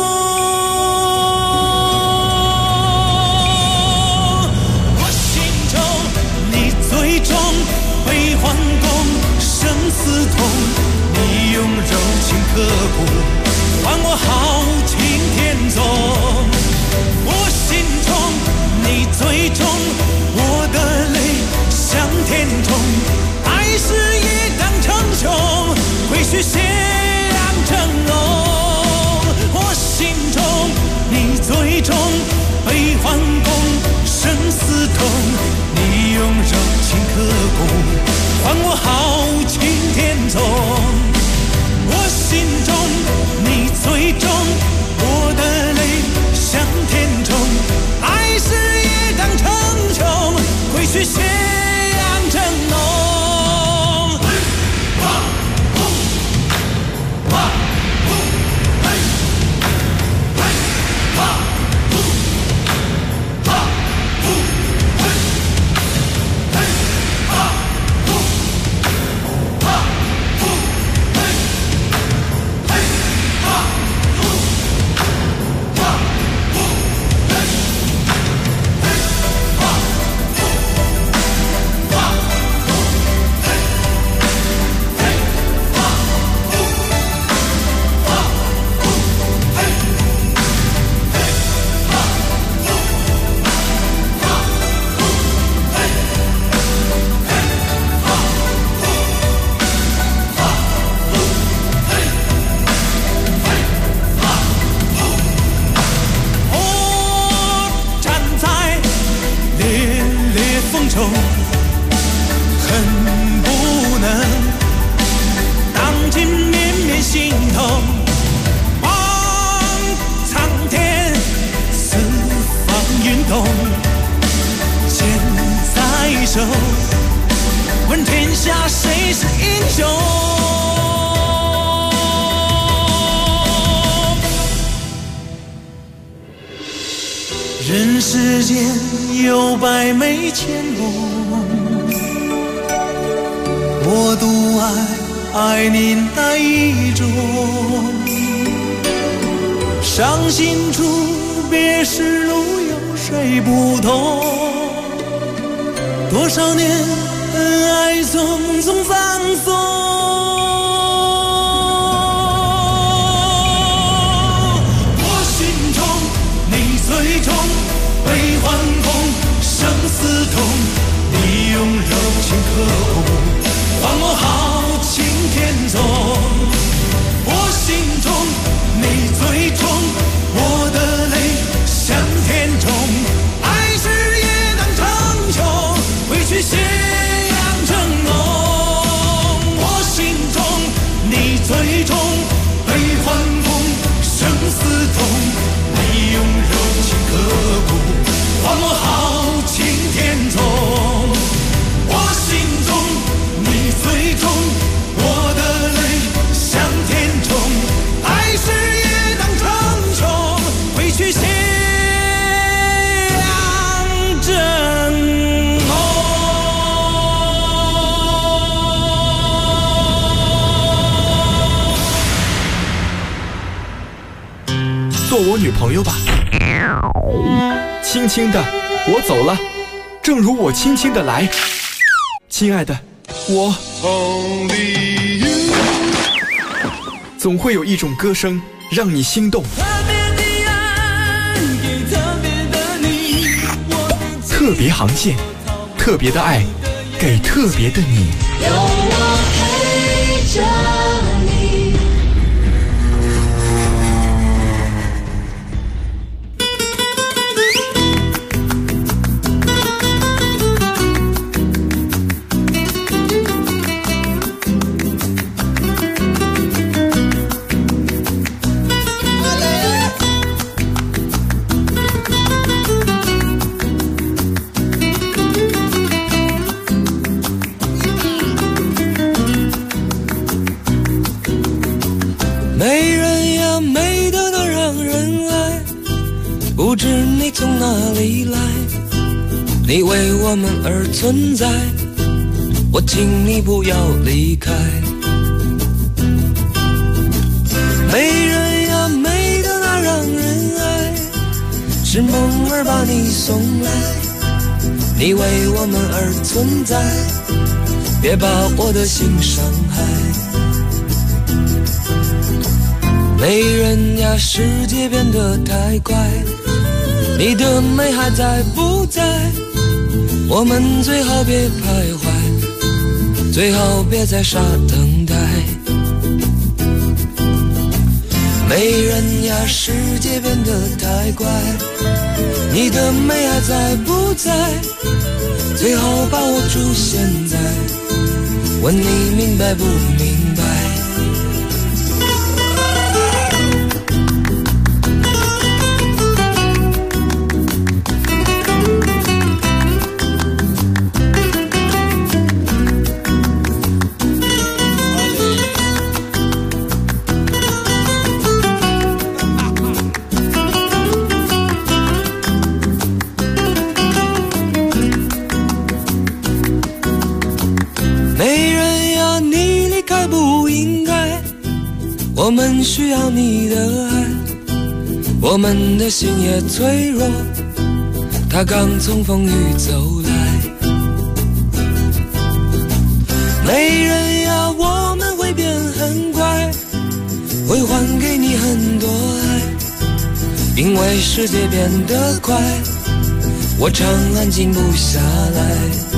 最终悲欢共，生死痛，你用柔情刻骨换我豪情天纵。我心中你最终，我的泪向天冲，爱是也当成雄，归去血染峥嵘。我心中你最终悲欢共，生死痛，你用柔情刻骨换我豪情天纵。我心中你最终，我的泪向天冲，爱是也当成雄，归去血染峥嵘。问天下谁是英雄？人世间有百媚千红，我独爱你那一种。伤心处别时路有谁不懂？多少年恩爱匆匆葬送。我心中你最终悲欢共，生死痛，你用柔情刻骨换我豪情天纵。我心中你最终，我的泪向天冲，爱是也当成雄，归去血染峥嵘。我心中你最终悲欢共，生死痛，你用柔情刻骨换我豪情天纵。我心中你最终，我的泪向天冲，爱是也当成雄，归去血染峥嵘。 做我女朋友吧。轻轻的，我走了，正如我轻轻的来。亲爱的，我总会有一种歌声让你心动。特别航线，特别的爱，给特别的你。 有我陪着你。 美人呀，美得那让人爱，不知你从哪里来，你为我们而存在，我请你不要离开。美人呀，美得那让人爱，是梦儿把你送来，你为我们而存在，别把我的心伤害。美人呀，世界变得太快，你的美还在不在？我们最好别徘徊，最好别再傻等待。美人呀，世界变得太快，你的美还在不在？最好把握住现在，问你明白不明白？我们需要你的爱，我们的心也脆弱，它刚从风雨走来。美人呀，我们会变很快，会还给你很多爱，因为世界变得快，我常安静不下来。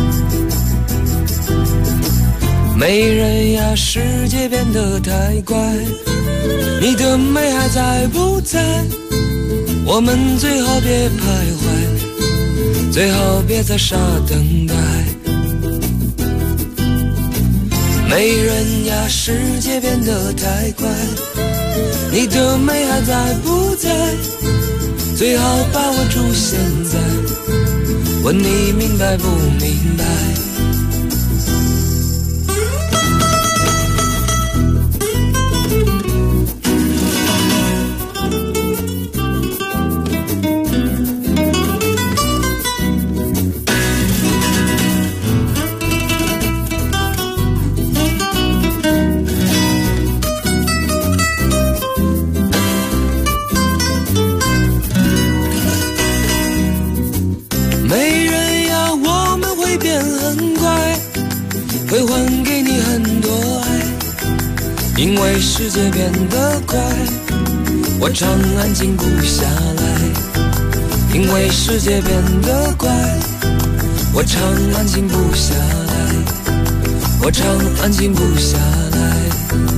美人呀，世界变得太快，你的美还在不在？我们最好别徘徊，最好别再傻等待。美人呀，世界变得太快，你的美还在不在？最好把握住现在，问你明白不明白？会还给你很多爱，因为世界变得快，我常安静不下来。因为世界变得快，我常安静不下来，我常安静不下来。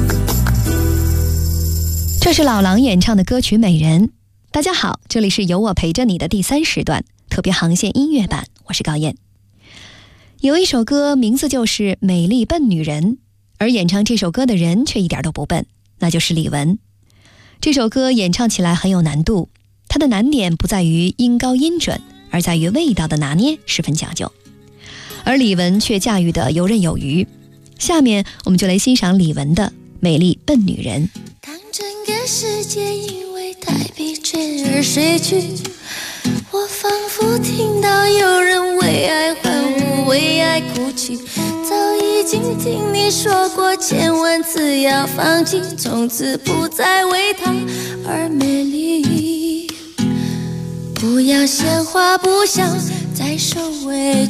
这是老狼演唱的歌曲《美人》。大家好，这里是有我陪着你的第3时段特别航线音乐版，我是高燕。有一首歌名字就是《美丽笨女人》，而演唱这首歌的人却一点都不笨，那就是李玟。这首歌演唱起来很有难度，它的难点不在于音高音准，而在于味道的拿捏十分讲究，而李玟却驾驭得游刃有余。下面我们就来欣赏李玟的《美丽笨女人》。 当整个世界因为太疲倦而睡去，我仿佛听到有人为爱欢呼，为爱哭泣。早已经听你说过千万次要放弃，从此不再为他而美丽。不要闲话，不想再受委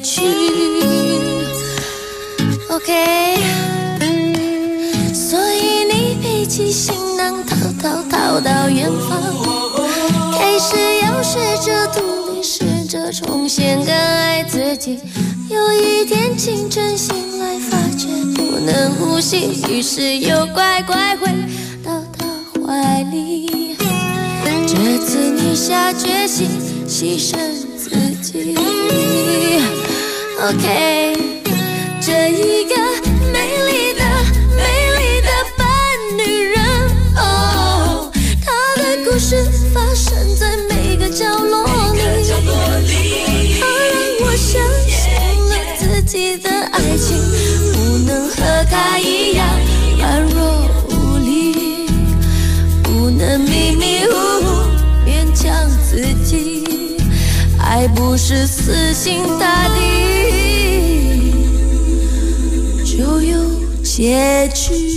屈。OK， 所以你背起行囊逃逃到远方，开始要学着独立，试着重新更爱自己。有一天清晨醒来，发觉不能呼吸，于是又乖乖回到他怀里。这次你下决心牺牲自己。OK， 这一个美丽的笨女人，哦，她的故事发生在每个角落里，她让我相信了自己的爱情不能和她一样软弱无力，不能迷迷糊糊勉强自己，爱不是死心塌地就有结局。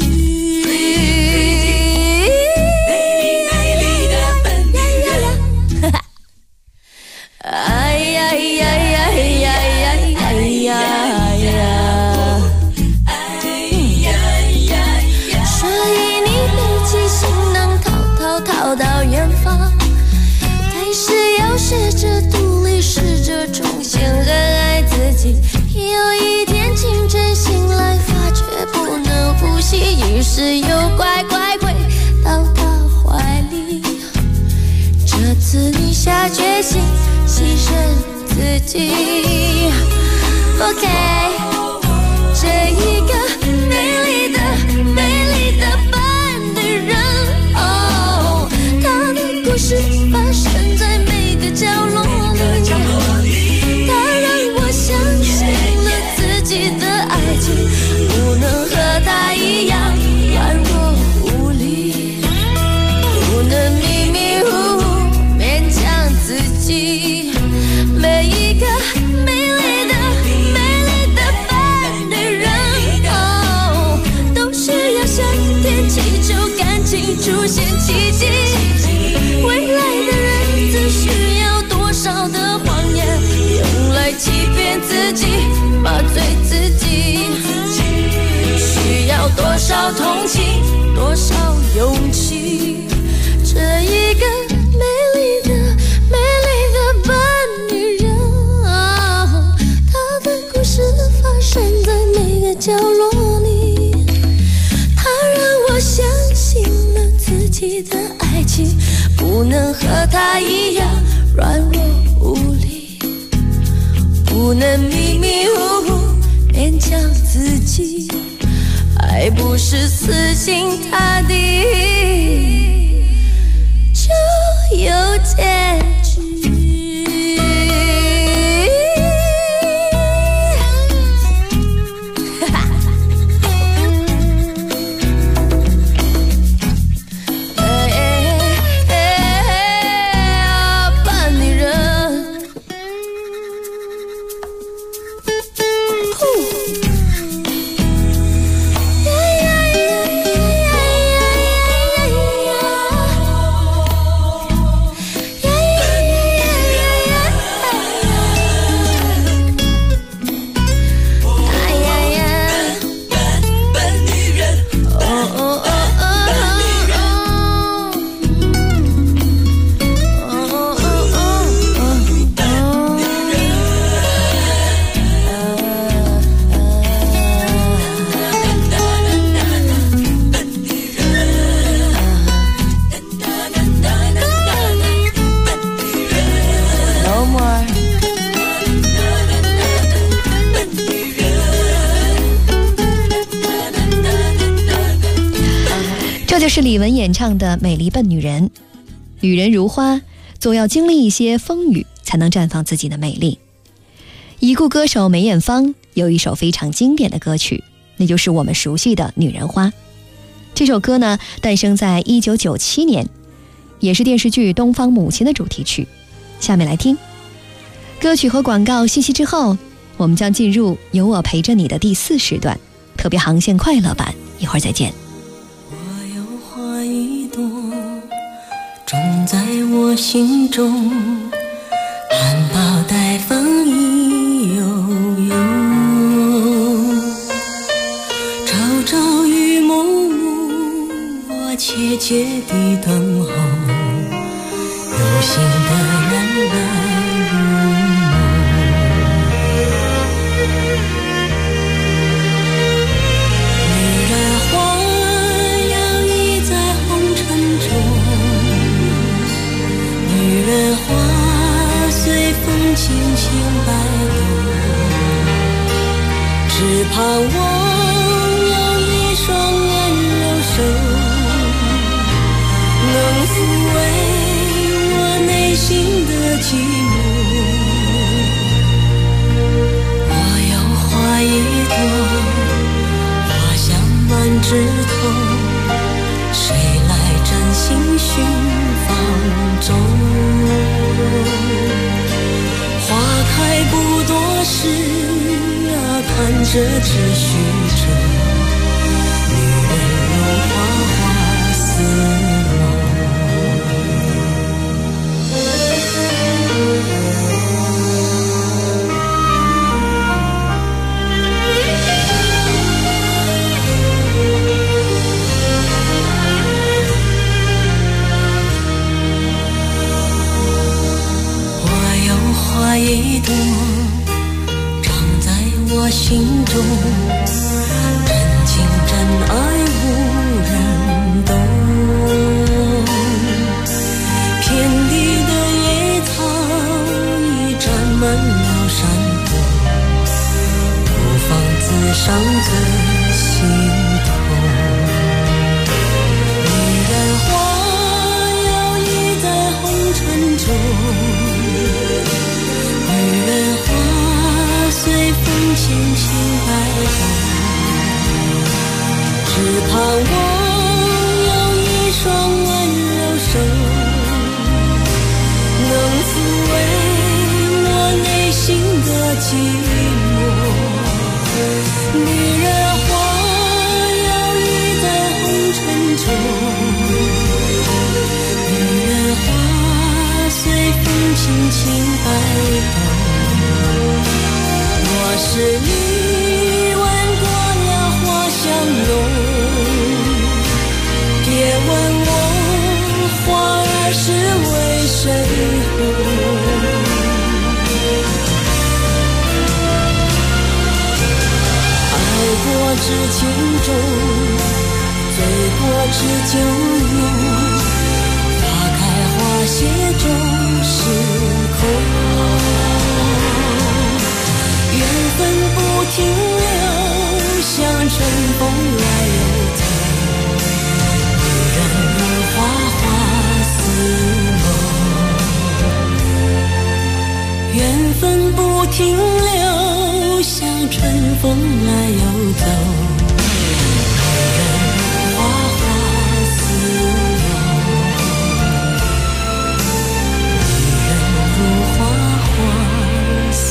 哎呀呀呀呀呀呀呀！所以你背起行囊逃到远方，开始要学着独立，试着重新更爱自己。有一天清晨醒来，发觉不能呼吸，于是又乖乖回到他怀里。这次你下决心牺牲自己。OK， 这一个美丽的笨女人，哦，她的故事发生在每个角落里，她让我相信了自己的爱情不能和她一样软弱无力，不能迷迷糊糊勉强自己。每一个美丽的笨女人，哦，都需要上天祈求感情出现奇迹。未来的日子需要多少的谎言用来欺骗自己，麻醉自己，需要多少同情，多少勇气。这一个美丽的笨女人，哦，她的故事发生在每个角落里，她让我相信了自己的爱情不能和她一样软弱无力，不能迷迷糊糊勉强自己，爱不是死心塌地就有结局。这就是李玟演唱的《美丽笨女人》。女人如花，总要经历一些风雨，才能绽放自己的美丽。已故歌手梅艳芳有一首非常经典的歌曲，那就是我们熟悉的《女人花》。这首歌呢，诞生在1997年，也是电视剧《东方母亲》的主题曲。下面来听歌曲和广告信息之后，我们将进入有我陪着你的第4时段，特别航线快乐版，一会儿再见。 种在我心中，含苞待放意悠悠，朝朝与暮暮，我切切地轻轻摆动，只盼望有一双温柔手能抚慰我内心的寂寞。我要画一朵花香满枝头，谁来真心寻芳踪？花开不多时啊，看着只虚着，女人如花花似梦。花一朵长在我心中，真情真爱无人懂。遍地的野草已占满了山坡，不妨自伤最心痛。女人花摇曳在红尘中，随风轻轻摆动，只盼望有一双温柔手能抚慰我内心的寂寞。女人花摇曳在红尘中，女人花随风轻轻摆动。我是你闻过了花香浓，别问我花儿是为谁红。爱过知情重，醉过知酒浓，花开花谢终是空。缘分不停留，像春风来又走，女人如花花似梦。缘分不停留，像春风来又走，女人如花花似梦。女人如花花似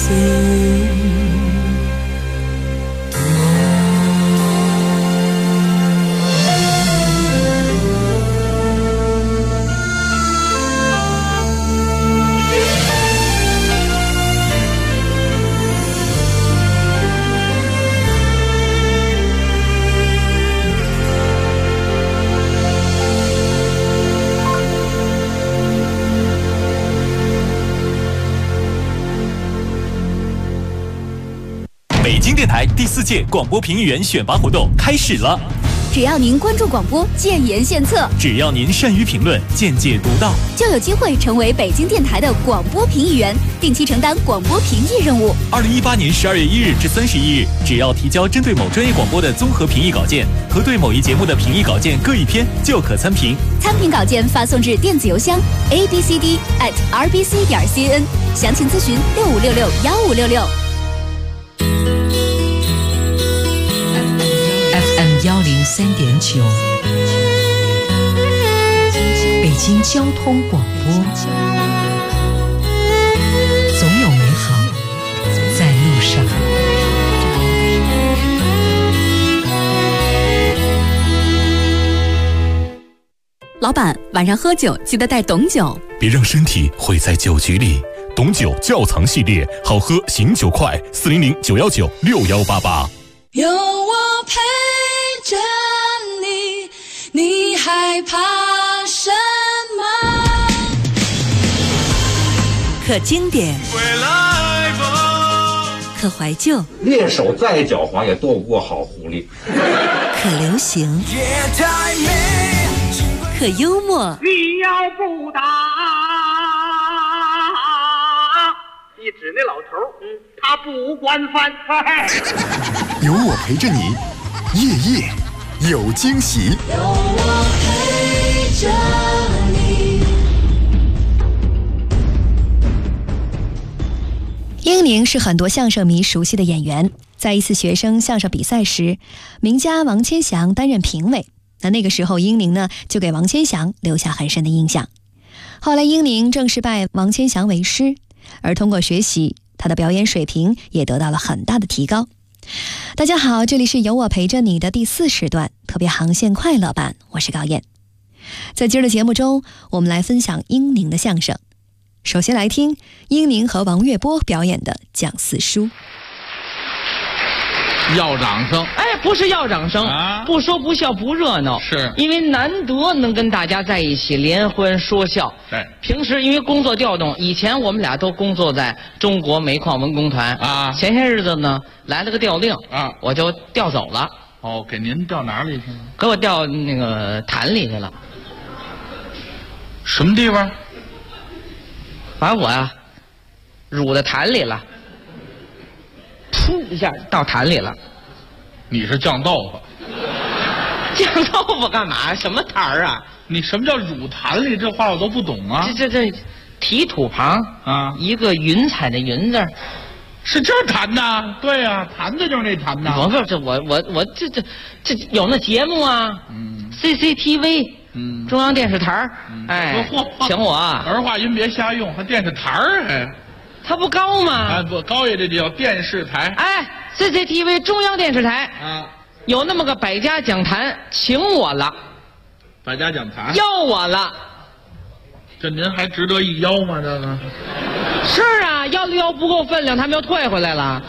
北京电台第4届广播评议员选拔活动开始了。 只要您关注广播，建言献策； 只要您善于评论，见解独到， 就有机会成为北京电台的广播评议员，定期承担广播评议任务。 2018年12月1日至31日，只要提交针对某专业广播的综合评议稿件和对某一节目的评议稿件各1篇，就可参评。 参评稿件发送至电子邮箱 abcd@rbc.cn， 详情咨询65661566。 FM103.9，北京交通广播，总有美好在路上。 老板，晚上喝酒记得带董酒， 别让身体毁在酒局里。董酒窖藏系列，好喝醒酒快，400-919-6188。 有我陪着你，你害怕什么？ 可经典，可怀旧， 猎手再狡猾也斗不过好狐狸。 可流行，可幽默。 你要不打，你指那老头儿，他不惯犯。 有我陪着你，夜夜有惊喜。 有我陪着你。 英宁是很多相声迷熟悉的演员，在一次学生相声比赛时，名家王千祥担任评委。那个时候，英宁呢就给王千祥留下很深的印象。后来，英宁正式拜王千祥为师，而通过学习，他的表演水平也得到了很大的提高。大家好，这里是有我陪着你的第4时段特别航线快乐版，我是高燕。在今儿的节目中，我们来分享英宁的相声。首先来听英宁和王月波表演的《蒋四叔》。 要掌声？哎，不是要掌声啊！不说不笑不热闹，是因为难得能跟大家在一起联欢说笑。对，平时因为工作调动，以前我们俩都工作在中国煤矿文工团啊。前些日子呢，来了个调令啊，我就调走了。哦，给您调哪里去了？给我调那个坛里去了。什么地方？把我呀，辱在坛里了。噗一下到坛里了。你是酱豆腐？酱豆腐干嘛？什么坛儿啊？你什么叫乳坛里？这话我都不懂啊。这提土旁啊，一个云彩的云字，是这坛呐？对呀，坛子就是那坛呐。不是，这我这有那节目啊，CCTV，中央电视台，哎，请我啊。儿化音别瞎用，还电视台儿还。它不高吗？啊，不高也得叫电视台。哎 ，CCTV 中央电视台啊，有那么个百家讲坛，请我了。百家讲坛邀我了。这您还值得一邀吗？这个是啊，邀不够分量，他们又退回来了。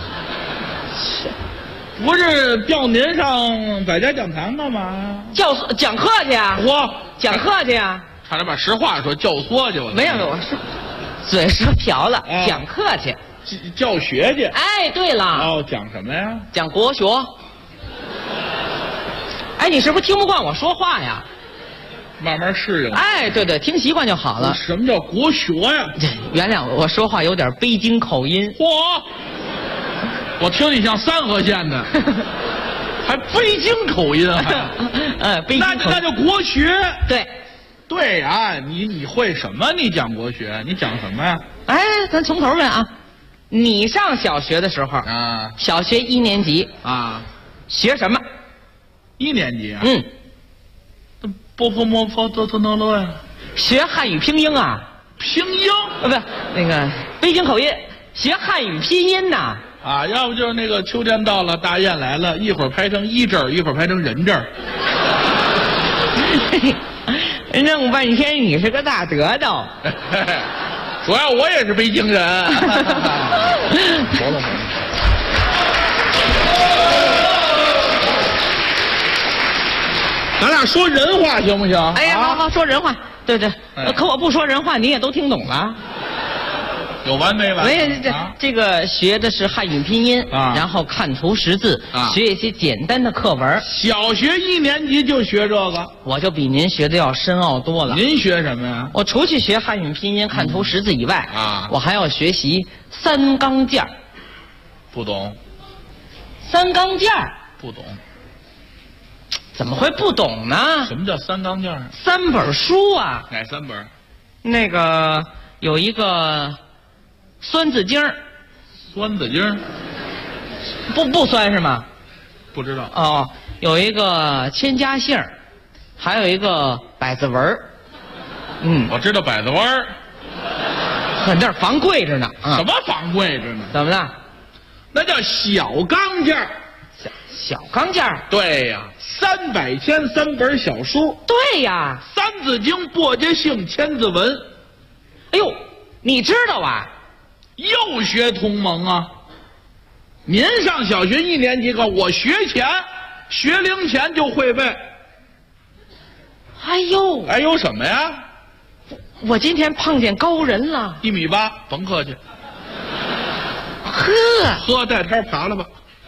不是调您上百家讲坛干嘛？讲课去啊！我讲课去啊！差点把实话说，教唆去我。没有，我是。嘴说瓢了，讲课去，教学去。哎，对了，哦，讲什么呀？讲国学。哎，你是不是听不惯我说话呀？慢慢适应。哎，对，听习惯就好了。什么叫国学呀？原谅我说话有点北京口音。我听你像3河县的，还北京口音还？北京口音。那就国学。对。对呀，你会什么？你讲国学，你讲什么呀？哎，咱从头问啊。你上小学的时候啊，小学1年级啊，学什么？1年级啊？波佛摩佛多托诺罗呀。学汉语拼音啊？拼音？不是那个北京口音，学汉语拼音呐。啊，要不就是那个秋天到了，大雁来了，一会儿拍成一字儿，一会儿拍成人字儿。弄半天你是个大得斗，主要我也是北京人。咱俩说人话行不行？哎呀，好，说人话。对，可我不说人话，你也都听懂了。有完没完？没，这个学的是汉语拼音啊，然后看图识字，学一些简单的课文。小学1年级就学这个，我就比您学的要深奥多了。您学什么呀？我除去学汉语拼音、看图识字以外啊，我还要学习3纲件。不懂。3纲件？不懂。怎么会不懂呢？什么叫3纲件？3本书啊。哪3本？那个有一个。酸字经，酸字经，不酸是吗？不知道哦。有一个千家姓，还有一个百字文。我知道百字文。很这儿防柜着呢。什么防柜着呢？怎么了？那叫小纲件。小纲件？对呀，300篇3本小书。对呀，三字经、簸箕姓、千字文。哎呦，你知道啊？又学同盟啊！您上小学1年级我学龄前就会背。哎呦什么呀？我今天碰见高人了，1.8米，甭客气。呵，带天爬了吧？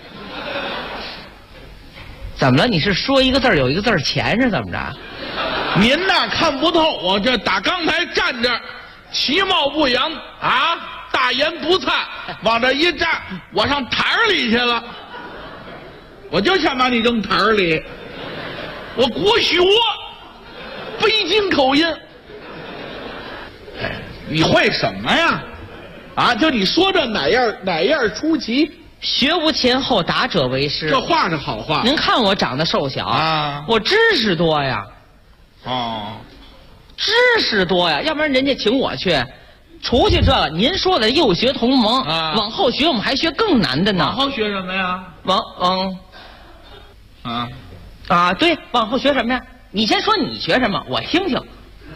怎么了？你是说一个字儿有一个字儿钱是怎么着？您呐看不透，我这打刚才站着，其貌不扬啊。大大言不惭，往这一站，我上坛里去了。我就想把你扔坛里。我国学，北京口音。哎，你会什么呀？啊，就你说这哪样出奇？ 学无前后，达者为师。 这话是好话。 您看我长得瘦小啊，我知识多呀。 哦， 知识多呀，要不然人家请我去。除去这个，您说的幼学同盟啊，往后学我们还学更难的呢。 往后学什么呀？ 对，往后学什么呀？你先说你学什么，我听听。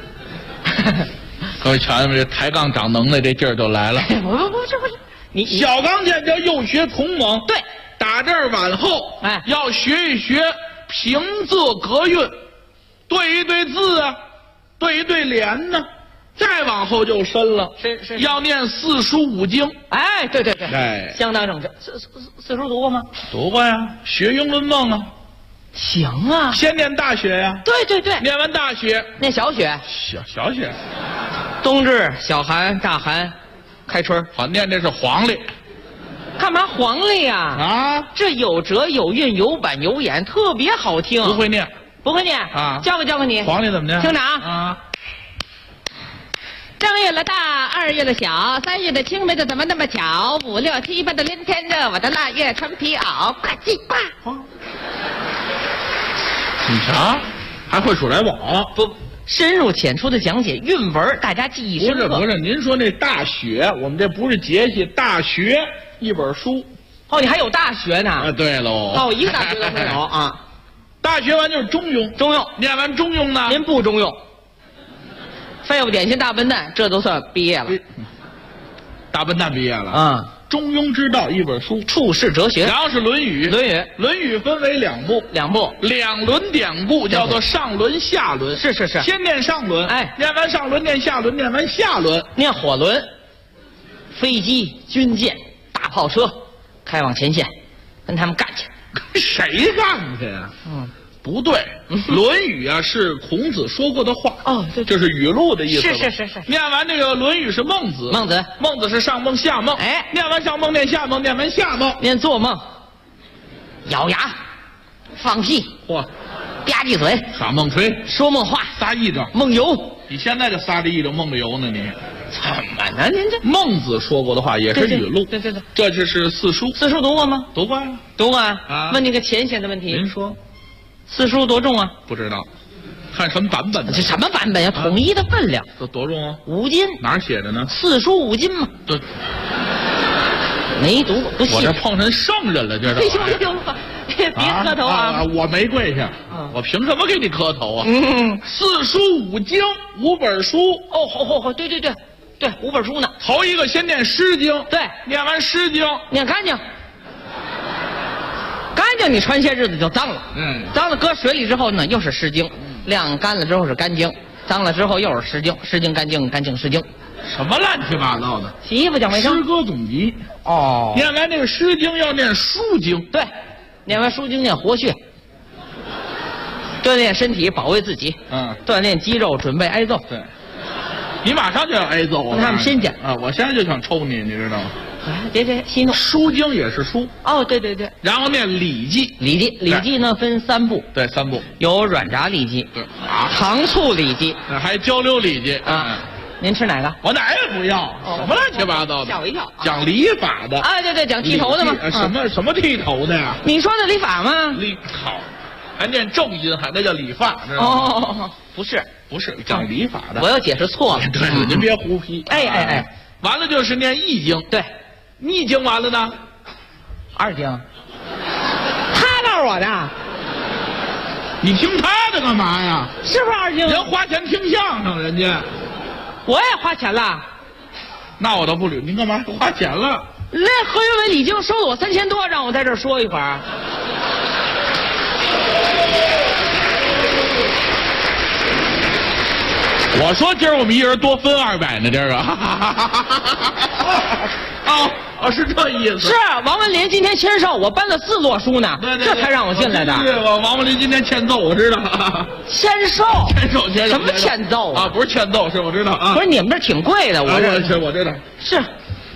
各位瞧见没？这抬杠长能耐这劲儿就来了。 不是，你小刚健叫幼学同盟。 对， 打这儿往后， 哎， 要学一学平仄格韵，对一对字啊，对一对联呢。再往后就深了， 是要念四书五经。 哎，对， 哎， 相当正确。四书读过吗？ 读过呀，学庸论孟啊。 行啊， 先念大学呀。 对， 念完大学， 念小雪。 小雪， 冬至、小寒、大寒、开春。 好，念这是黄历。 干嘛黄历呀？ 啊， 这有辙有韵有板有眼，特别好听。 不会念啊？教给你。 黄历怎么念？ 听着啊。 正月了大，二月了小，三月的青梅的怎么那么巧？5、6、7、8的连天热，我的腊月穿皮袄，呱唧呱。 你瞧，还会数来宝？ 不，深入浅出的讲解韵文，大家记忆深刻。 不是，您说那大学，我们这不是节气，大学一本书。 哦，你还有大学呢？ 啊，对喽。 哦，一个大学都没有啊。 大学完就是中庸，念完中庸呢？ 您不中庸。废物点心大笨蛋，这都算毕业了。 大笨蛋毕业了啊！ 中庸之道一本书， 处世哲学。 然后是《论语》，《论语》分为两部，两轮典故，叫做上轮、下轮。 是。 先念上轮，哎，念完上轮念下轮，念完下轮念火轮。飞机、军舰、大炮车，开往前线，跟他们干去。 跟谁干去呀？不对，《论语》啊是孔子说过的话哦，对， 这是语录的意思。 是。 念完这个《论语》是孟子，孟子是上孟下孟， 哎， 念完上孟念下孟，念完下孟念做梦，咬牙，放屁， 嚯， 吧唧嘴， 耍梦吹， 说梦话， 撒癔症， 梦游。 你现在就撒着癔症梦着游呢，你怎么呢？您这孟子说过的话也是语录， 对， 这就是四书。 四书读过吗？ 读过呀， 读过啊。问你个浅显的问题， 您说。 四书多重啊？ 不知道，看什么版本的？ 这什么版本呀？统一的分量。 都多重啊 ？5斤。 哪儿写着呢？ 四书5斤嘛。 对。 没读过，不信。 我这碰上圣人了，这是。 别磕头啊！ 我没跪下，我凭什么给你磕头啊？四书5经5本书。 哦，好，对，5本书呢。 头一个先念《诗经》， 对， 念完《诗经》， 念干净。干净，你穿些日子就脏了。脏了搁水里之后呢，又是诗经；晾干了之后是干经，脏了之后又是诗经。诗经干净，干净诗经。 什么乱七八糟的？ 洗衣服讲卫生。 诗歌总集。 哦。 念完这个诗经要念书经。 对，念完书经念活血，锻炼身体，保卫自己。锻炼肌肉，准备挨揍。 对。你马上就要挨揍啊！ 他们先讲啊，我现在就想抽你，你知道吗？ 别息怒。 书经也是书哦，对， 然后念《礼记》，《 礼记》呢分3部， 对，3部， 有软炸礼记， 对糖醋礼记， 还交流礼记啊。您吃哪个？ 我哪也不要，什么乱七八糟的， 吓我一跳。 讲礼法的啊，对，讲剃头的吗？ 什么剃头的呀？ 你说的礼法吗？ 好，还念正音，还那叫理发，知道吗？ 哦，不是讲礼法的。 我要解释错了。 对，您别胡批。 哎， 完了就是念易经， 对。 易经完了呢 ，2经，他告诉我的， 你听他的干嘛呀？ 是不是2经？ 人花钱听相声，人家， 我也花钱了， 那我倒不捋，您干嘛花钱了？ 那何云伟礼经收了我3000多，让我在这儿说一会儿。 我说今儿我们一人多分200呢，这个。是这意思。 是王文林今天签售，我搬了4摞书呢，这才让我进来的。 对，王文林今天欠揍，我知道。 签售，什么欠揍啊？不是欠揍，是我知道啊。 不是你们这挺贵的，我知道。 是。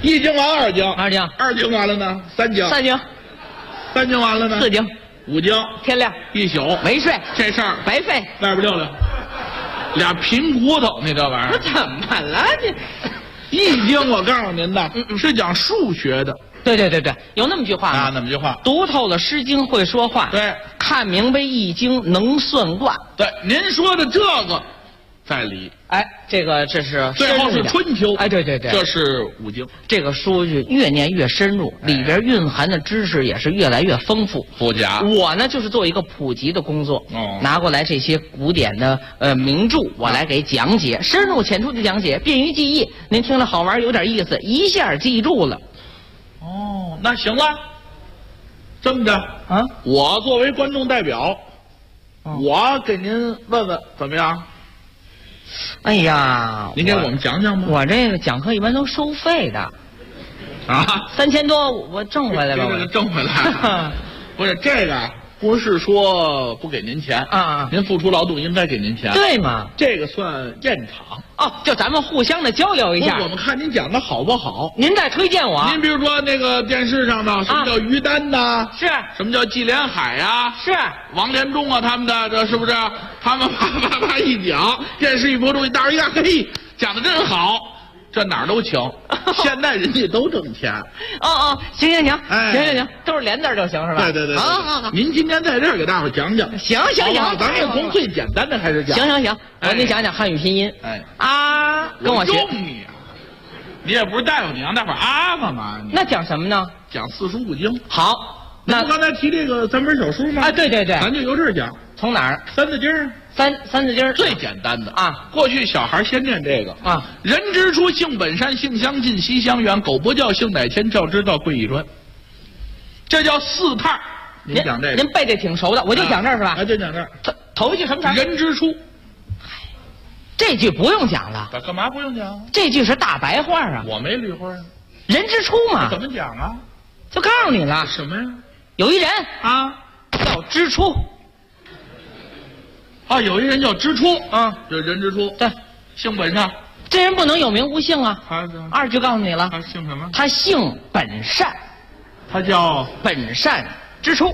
1经完2经 ，2 经完了呢3经 ，3 经完了呢 4经 ，5经天亮 1宿没睡， 这事儿白费， 外边溜溜，俩贫骨头，你这玩意儿怎么了你？1经我告诉您的，是讲数学的。 对，有那么句话吗？ 那么句话， 读透了《诗经》会说话， 对， 看明白《易经》能算卦。 对，您说的这个在理。 哎，这是最后是春秋。 哎，对， 这是5经。 这个书就越念越深入，里边蕴含的知识也是越来越丰富复杂。 我呢就是做一个普及的工作，拿过来这些古典的名著，我来给讲解，深入浅出的讲解，便于记忆。您听了好玩，有点意思，一下记住了。 哦，那行了，这么着啊，我作为观众代表，我给您问问怎么样？ 哎呀， 您给我们讲讲吧。 我这个讲课一般都收费的， 啊 ，3000多我挣回来吧？ 我挣回来，不是这个。不是说不给您钱啊， 您付出劳动应该给您钱， 对吗？ 这个算验场哦，就咱们互相的交流一下。 我们看您讲的好不好， 您再推荐我。 您比如说那个电视上的什么叫于丹呐， 是什么叫季连海呀， 是王连忠啊，他们的这是不是？他们啪一讲，电视一播出，大伙一看，嘿，讲的真好。这哪儿都请，现在人家都挣钱。 行，行，都是连字就行是吧？ 对。好。您今天在这儿给大伙讲讲。 行， 咱们从最简单的开始讲。 行，我给你讲讲汉语拼音。跟我学。 用你啊！你也不是大夫，你让大伙干嘛？ 那讲什么呢？ 讲45经。 好， 那刚才提这个3本小书吗？ 对， 咱就由这儿讲。 从哪儿？ 三字经。 三字经最简单的啊！过去小孩先念这个啊：人之初，性本善，性相近，习相远。苟不教，性乃迁，教之道，贵以专。这叫4态。您讲这个， 您背这挺熟的，我就讲这儿是吧？ 就讲这儿。 头一句什么词？ 人之初。 这句不用讲了。 干嘛不用讲？ 这句是大白话啊！ 我没绿花啊。 人之初嘛。 怎么讲啊？ 就告诉你了。 什么呀？ 有一人啊， 叫之初。 有一人叫之初啊，这人之初， 对， 性本善， 这人不能有名无姓啊。2句告诉你了， 他姓什么？ 他姓本善， 他叫本善之初。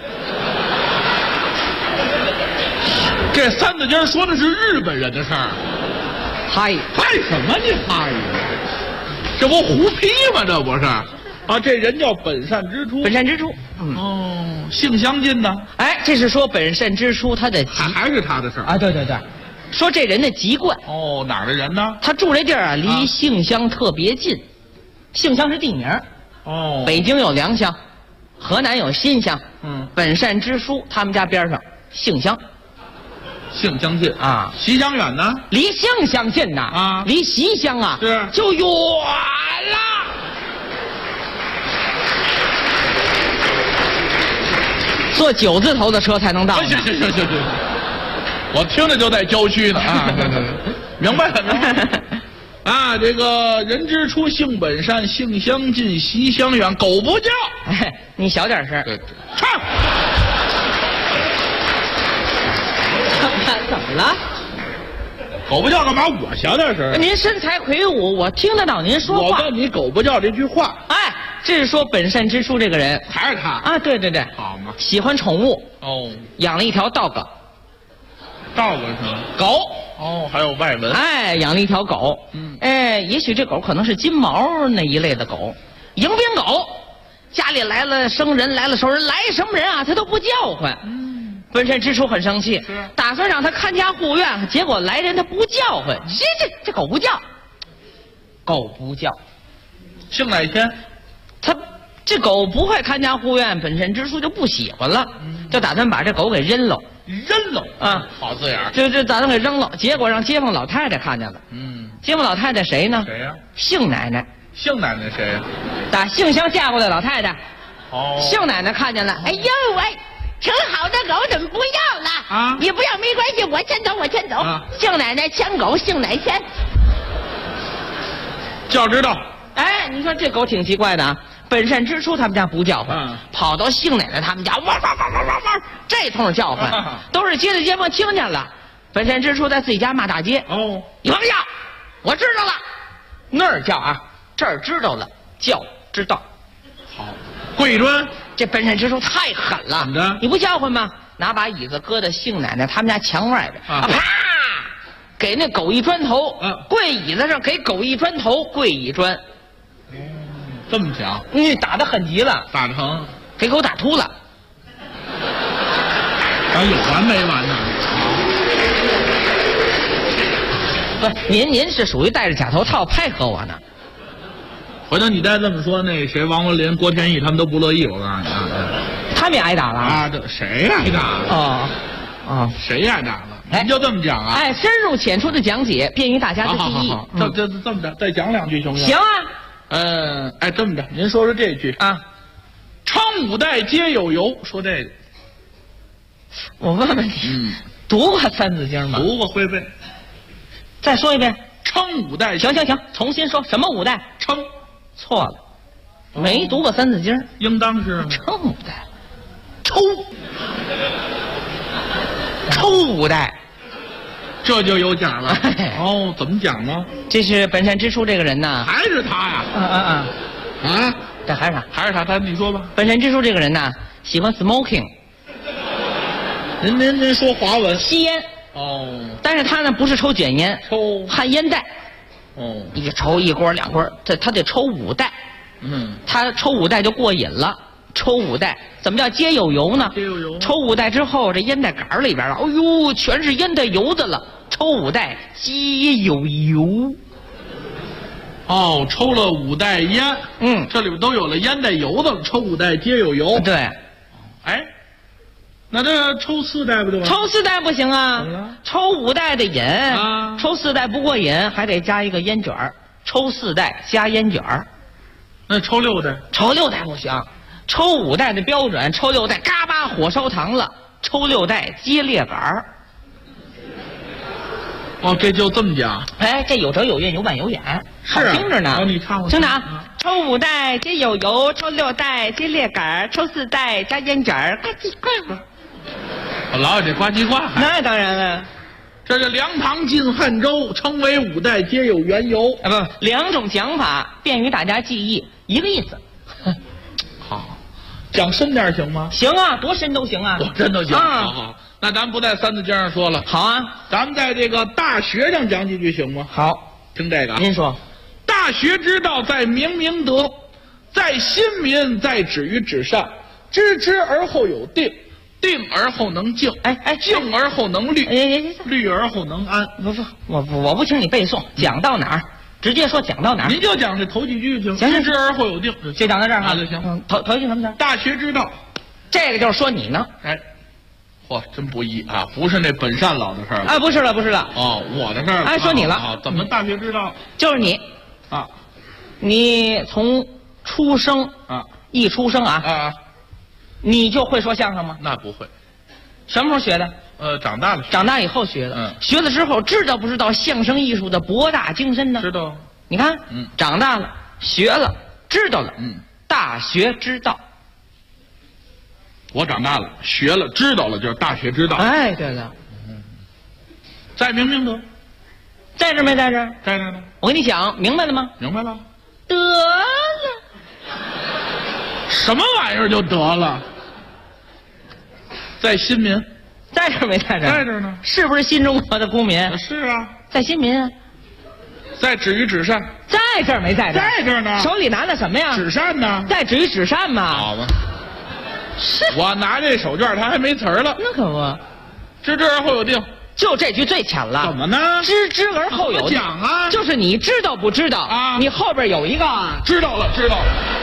这三字经说的是日本人的事儿。 嗨什么你嗨？这不胡批吗？这不是啊？这人叫本善之初， 本善之初。 性相近呢？ 哎，这是说本善之初他的还是他的事儿啊？对，说这人的籍贯。 哪儿的人呢？ 他住这地儿啊，离杏乡特别近。杏乡是地名。北京有良乡，河南有新乡。本善之初他们家边上杏乡。 性相近啊，习相远呢？ 离杏乡近呐啊，离习乡啊是就远了。坐9字头的车才能到。 行，我听着就在郊区呢啊！明白了啊！这个人之初，性本善，性相近，习相远。苟不教， 你小点声。 对， 唱。怎么了？ 苟不教干嘛？我小点声。 您身材魁梧，我听得到您说话。 我问你苟不教这句话。 这是说本善之初这个人， 还是他啊？对， 好嘛， 喜欢宠物养了一条dog。 dog 是什么？狗还有外文。 养了一条狗。也许这狗可能是金毛那一类的狗，迎宾狗。家里来了生人，来了熟人，来什么人啊，他都不叫唤。本善之初很生气，打算让他看家护院，结果来人他不叫唤，这狗不叫，狗不叫， 性乃迁。 他这狗不会看家护院，本善之初就不喜欢了，就打算把这狗给扔了啊！ 好字眼儿， 就打算给扔了。结果让街坊老太太看见了。街坊老太太谁呢？ 谁呀？ 杏奶奶。 杏奶奶谁呀？ 打杏乡嫁过来老太太。杏奶奶看见了，哎呦喂，挺好的狗怎么不要了啊？你不要没关系，我先走。杏奶奶牵狗，杏奶牵。 叫知道。 你说这狗挺奇怪的啊！本善之初他们家不叫唤，跑到杏奶奶他们家，汪，这通叫唤，都是街里街坊听见了。本善之初在自己家骂大街。你甭叫，我知道了，那儿叫啊， 这儿知道了叫知道。 好，跪一砖， 这本山之书太狠了。 怎么着？ 你不叫唤吗？拿把椅子搁在杏奶奶他们家墙外边，啪，给那狗一砖头，跪椅子上给狗一砖头，跪一砖。 这么讲？ 打得很极了， 打得疼， 给狗打秃了。 还有完没完呢？ 不，您是属于戴着假头套配合我呢。 回头你再这么说，那谁王文林、郭天意他们都不乐意。我告诉你啊， 他们也挨打了啊！这谁挨打了？谁挨打了？您就这么讲啊？ 深入浅出的讲解，便于大家的记忆。 好，这么着，再讲两句行不行？ 行啊。 这么着，您说说这句啊， 称五代皆有由，说这个。 我问问你，读过《三字经》吗？ 读过，会背。 再说一遍。 称五代。 行，重新说，什么五代？ 称。 错了，没读过《三字经》。 应当是称五代，抽五代， 这就有讲了。怎么讲呢？ 这是本山之初这个人呢， 还是他呀？ 这还是他， 还是他，你说吧。 本山之初这个人呢，喜欢 smoking。 您说华文， 吸烟。但是他呢不是抽卷烟， 抽焊烟袋。一抽一锅两锅，他得抽5袋。他抽5袋就过瘾了。抽5袋，怎么叫皆有油呢？ 皆有油。 抽5袋之后，这烟袋杆里边哎呦，全是烟袋油的了。抽5袋皆有油。 抽了5袋烟，这里边都有了烟袋油的，抽5袋皆有油。 对。 那这抽4袋不对吗？ 抽4袋不行啊，抽5袋的瘾，抽4袋不过瘾，还得加一个烟卷儿。抽4袋加烟卷儿。 那抽6袋？ 抽6袋不行，抽5袋的标准，抽6袋嘎巴火烧膛了，抽6袋接裂杆儿。 这就这么讲。 这有辙有韵，有板有眼，好听着呢。 你唱， 听着啊。抽5袋皆有油，抽6袋接裂杆，抽4袋加烟卷儿，呱唧呱。 老有这呱唧呱。 那当然了。 这是梁唐晋汉周，称为5代皆有原由。 不，2种讲法，便于大家记忆，一个意思。 好，讲深点行吗？ 行啊，多深都行啊， 多深都行。好，那咱不在《三字经》上说了。 好啊， 咱们在这个《大学》上讲几句行吗？ 好， 听这个。 您说。 大学之道，在明明德，在亲民，在止于至善。知而后有定，定而后能静，静而后能虑，虑而后能安。 我不请你背诵，讲到哪儿直接说讲到哪儿。 您就讲这头几句行。知而后有定， 就讲到这儿哈。 就行。 头一句什么词？ 大学之道， 这个就是说你呢。 真不易啊！不是那本善老的事儿了。 不是了。 我的事儿了。 说你了。 怎么大学之道？ 就是你。你从出生一出生你就会说相声吗？ 那不会。 什么时候学的？ 长大了。 长大以后学的。学了之后知道不知道相声艺术的博大精深呢？ 知道。 你看，长大了，学了，知道了。大学之道。 我长大了，学了，知道了，就是大学之道。 对了。 在明德。 在这没在这？ 在这呢。 我跟你讲，明白了吗？ 明白了。 得了。 什么玩意儿就得了？在新民。 在这没在这？ 在这呢。 是不是新中国的公民？ 是啊。 在新民啊。 在止于至善。 在这儿没在这？ 在这呢。 手里拿的什么呀？ 至善呢。 在止于至善嘛。 好吧。我拿这手绢，他还没词儿了。 那可不。 知而后有定。 就这句最浅了。 怎么呢？ 知而后有。 讲啊。 就是你知道不知道你后边有一个知道了。知道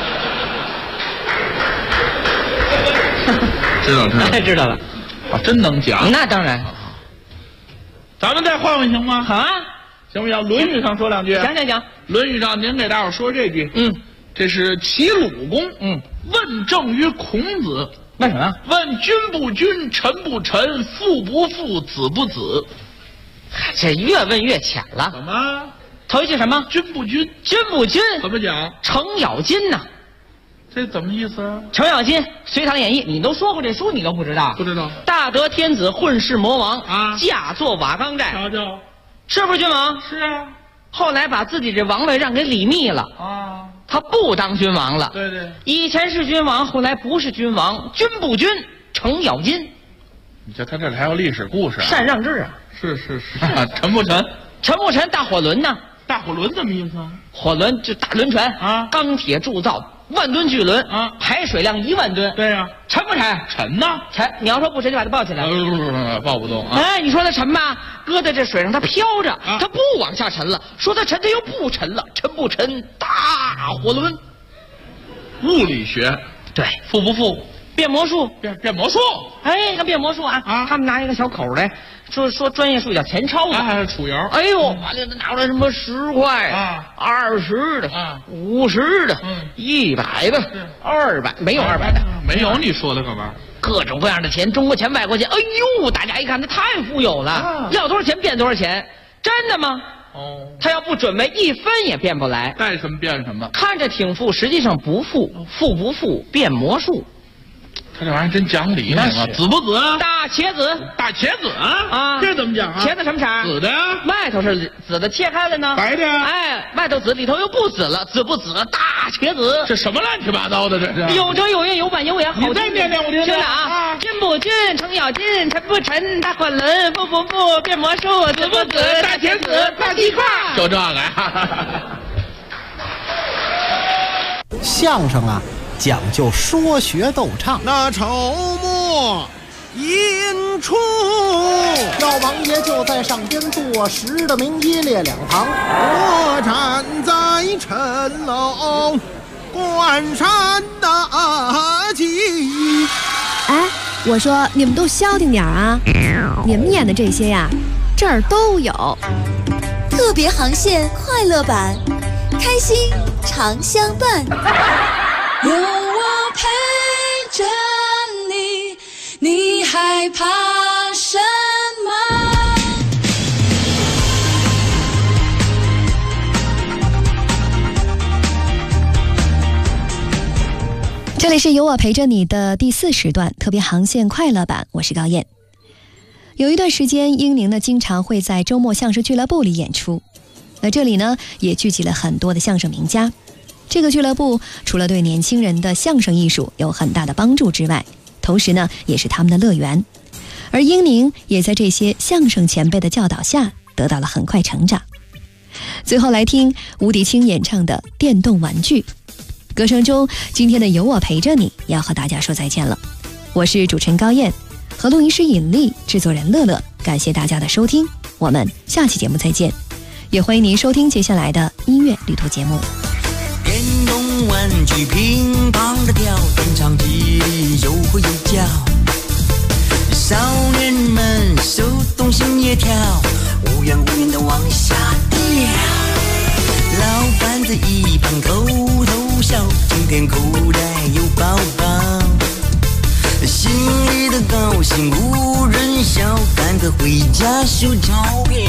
了。真能讲。 那当然。 咱们再换换行吗？ 好啊。 行不行？《论语》上说两句。 讲。 《论语》上您给大伙说这句。这是齐鲁公。问政于孔子。 问什么？ 问君不君，臣不臣，父不父，子不子。 这越问越浅了。 怎么？ 头一句什么？ 君不君。 君不君怎么讲？ 程咬金呐。 这怎么意思啊？ 程咬金，《隋唐演义》，你都说过这书，你都不知道？ 不知道。 大德天子混世魔王驾作瓦岗寨。 瞧瞧， 是不是君王？ 是啊。 后来把自己这王位让给李密了啊，他不当君王了。 对对， 以前是君王，后来不是君王，君不君，程咬金。 你这他这还有历史故事啊？ 禅让制啊， 是，沉不沉？ 沉不沉？大火轮呢？ 大火轮怎么意思啊？ 火轮就大轮船啊，钢铁铸造，10000吨巨轮啊，排水量10000吨。 对呀， 沉不沉？ 沉呐， 沉。你要说不沉，就把它抱起来。 抱不动啊！ 哎，你说它沉吧，搁在这水上它飘着，它不往下沉了。说它沉，它又不沉了。沉不沉？大火轮。 物理学对， 富不富？ 变魔术， 变魔术。 哎，那变魔术啊！他们拿一个小口来，说专业术叫钱钞子， 杵油。 哎呦，完了拿出来什么10块啊、20的啊、50的、100的、200，没有200的， 没有你说的干嘛？ 各种各样的钱，中国钱、外国钱。哎呦，大家一看，他太富有了，要多少钱变多少钱，真的吗？哦，他要不准备1分也变不来， 带什么变什么， 看着挺富，实际上不富，富不富变魔术。 他这玩意儿真讲理呢，紫不紫？ 大茄子， 大茄子啊！这怎么讲啊？ 茄子什么色？ 紫的， 外头是紫的，切开了呢， 白的。 哎，外头紫，里头又不紫了，紫不紫？大茄子， 这什么乱七八糟的？这是有辙有韵，有板有眼，好。 你再念念我听听啊！君不君，程咬金，沉不沉？大火轮，富不富？变魔术，紫不紫？大茄子，大鸡块， 就这个呀。 相声啊，讲究说学逗唱。 那筹末引出， 老王爷就在上边坐实的名一列两旁， 我站在陈楼观山大吉。 哎，我说你们都消停点啊！你们演的这些呀，这儿都有。 特别航线快乐版，开心常相伴。 有我陪着你，你害怕什么？ 这里是有我陪着你的第4时段特别航线快乐版，我是高燕。有一段时间，英宁呢经常会在周末相声俱乐部里演出，那这里呢也聚集了很多的相声名家。这个俱乐部除了对年轻人的相声艺术有很大的帮助之外，同时呢也是他们的乐园。而英宁也在这些相声前辈的教导下得到了很快成长。最后来听吴迪清演唱的《电动玩具》。歌声中，今天的有我陪着你要和大家说再见了。我是主持人高燕，和录音师尹丽，制作人乐乐，感谢大家的收听，我们下期节目再见。也欢迎您收听接下来的音乐旅途节目。 电动玩具乒乓的跳，电唱机里又会有叫，少年们手动心也跳，无缘无缘的往下掉。老板在一旁偷偷笑，今天口袋有包包，心里的高兴无人晓，赶快回家收钞票。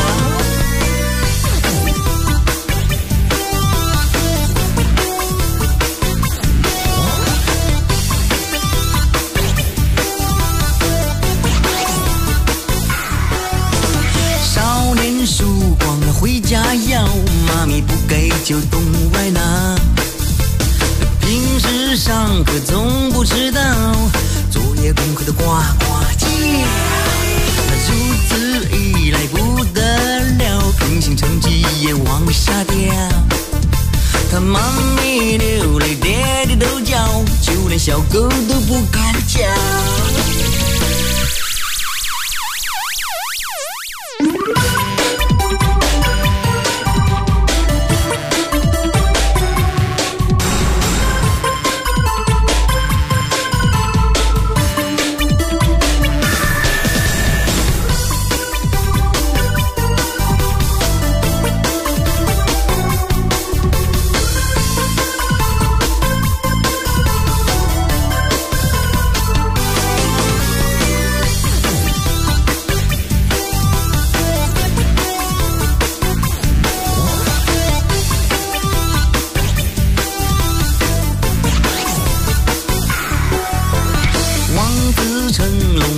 曙光回家要，妈咪不给就东外拿。平时上课从不迟到，作业功课都呱呱叫。如此一来不得了，平行成绩也往下掉。他妈咪流泪，爹爹都叫，就连小狗都不敢叫。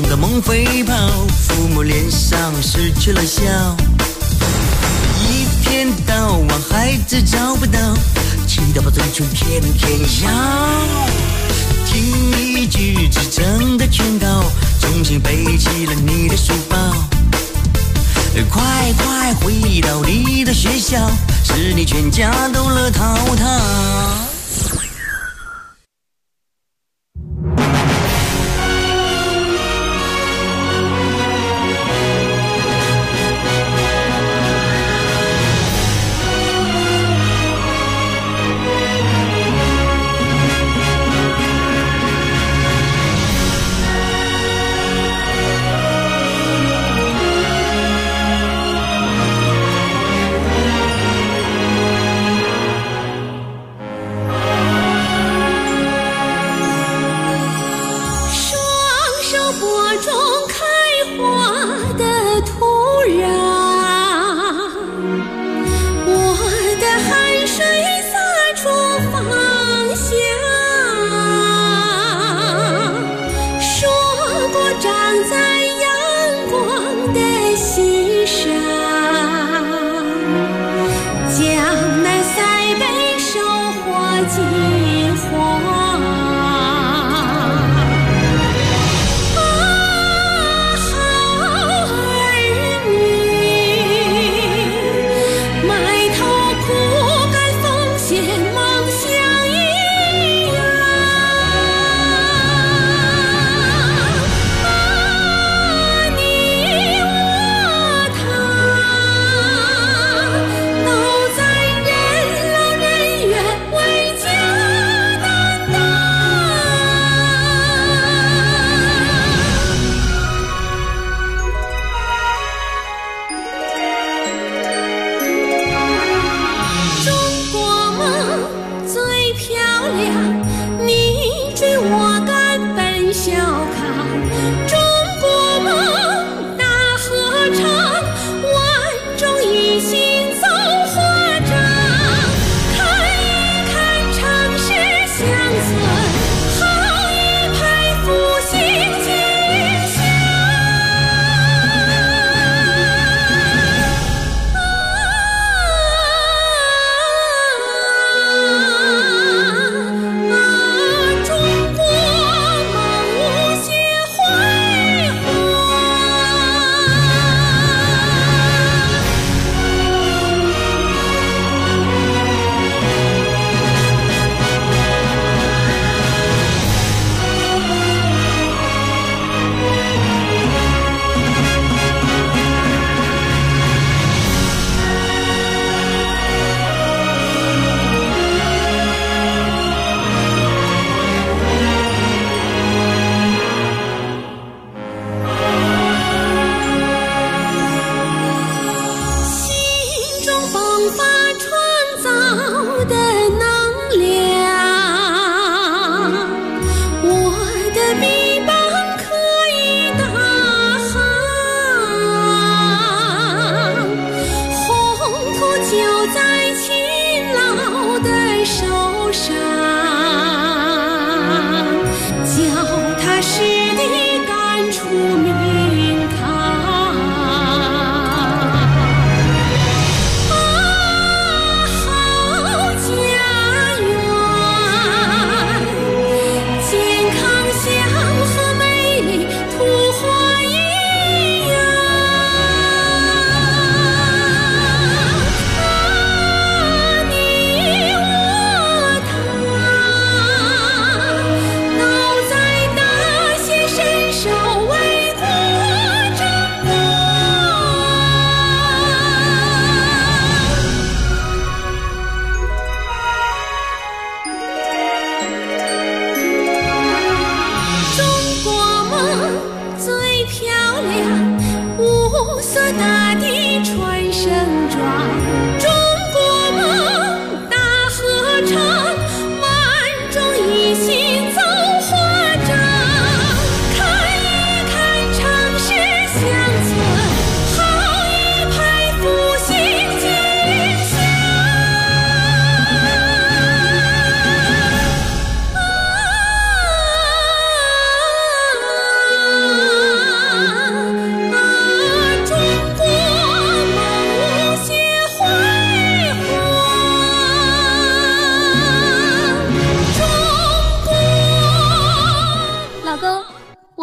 飞跑，父母脸上失去了笑，一片颠倒，往孩子找不到，气到把嘴唇舔笑。听一句真诚的劝告，重新背起了你的书包，快快回到你的学校，是你全家都乐淘淘。 中国梦无限。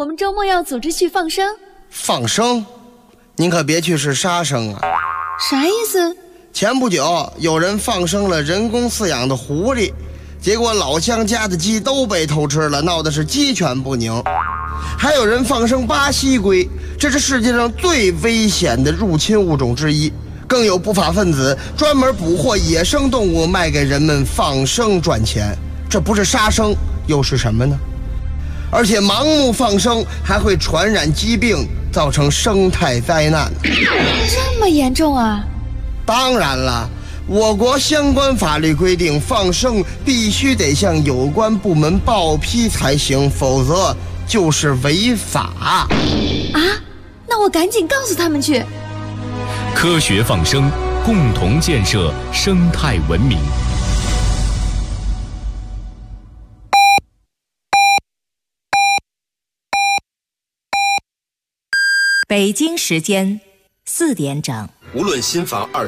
我们周末要组织去放生。 放生？您可别去是杀生啊！ 啥意思？ 前不久有人放生了人工饲养的狐狸，结果老乡家的鸡都被偷吃了，闹得是鸡犬不宁。还有人放生巴西龟，这是世界上最危险的入侵物种之一。更有不法分子专门捕获野生动物卖给人们放生赚钱，这不是杀生又是什么呢？而且盲目放生还会传染疾病，造成生态灾难。 这么严重啊？ 当然了，我国相关法律规定，放生必须得向有关部门报批才行，否则就是违法。 啊？那我赶紧告诉他们去。 科学放生，共同建设生态文明。 北京时间4点整。 无论新房20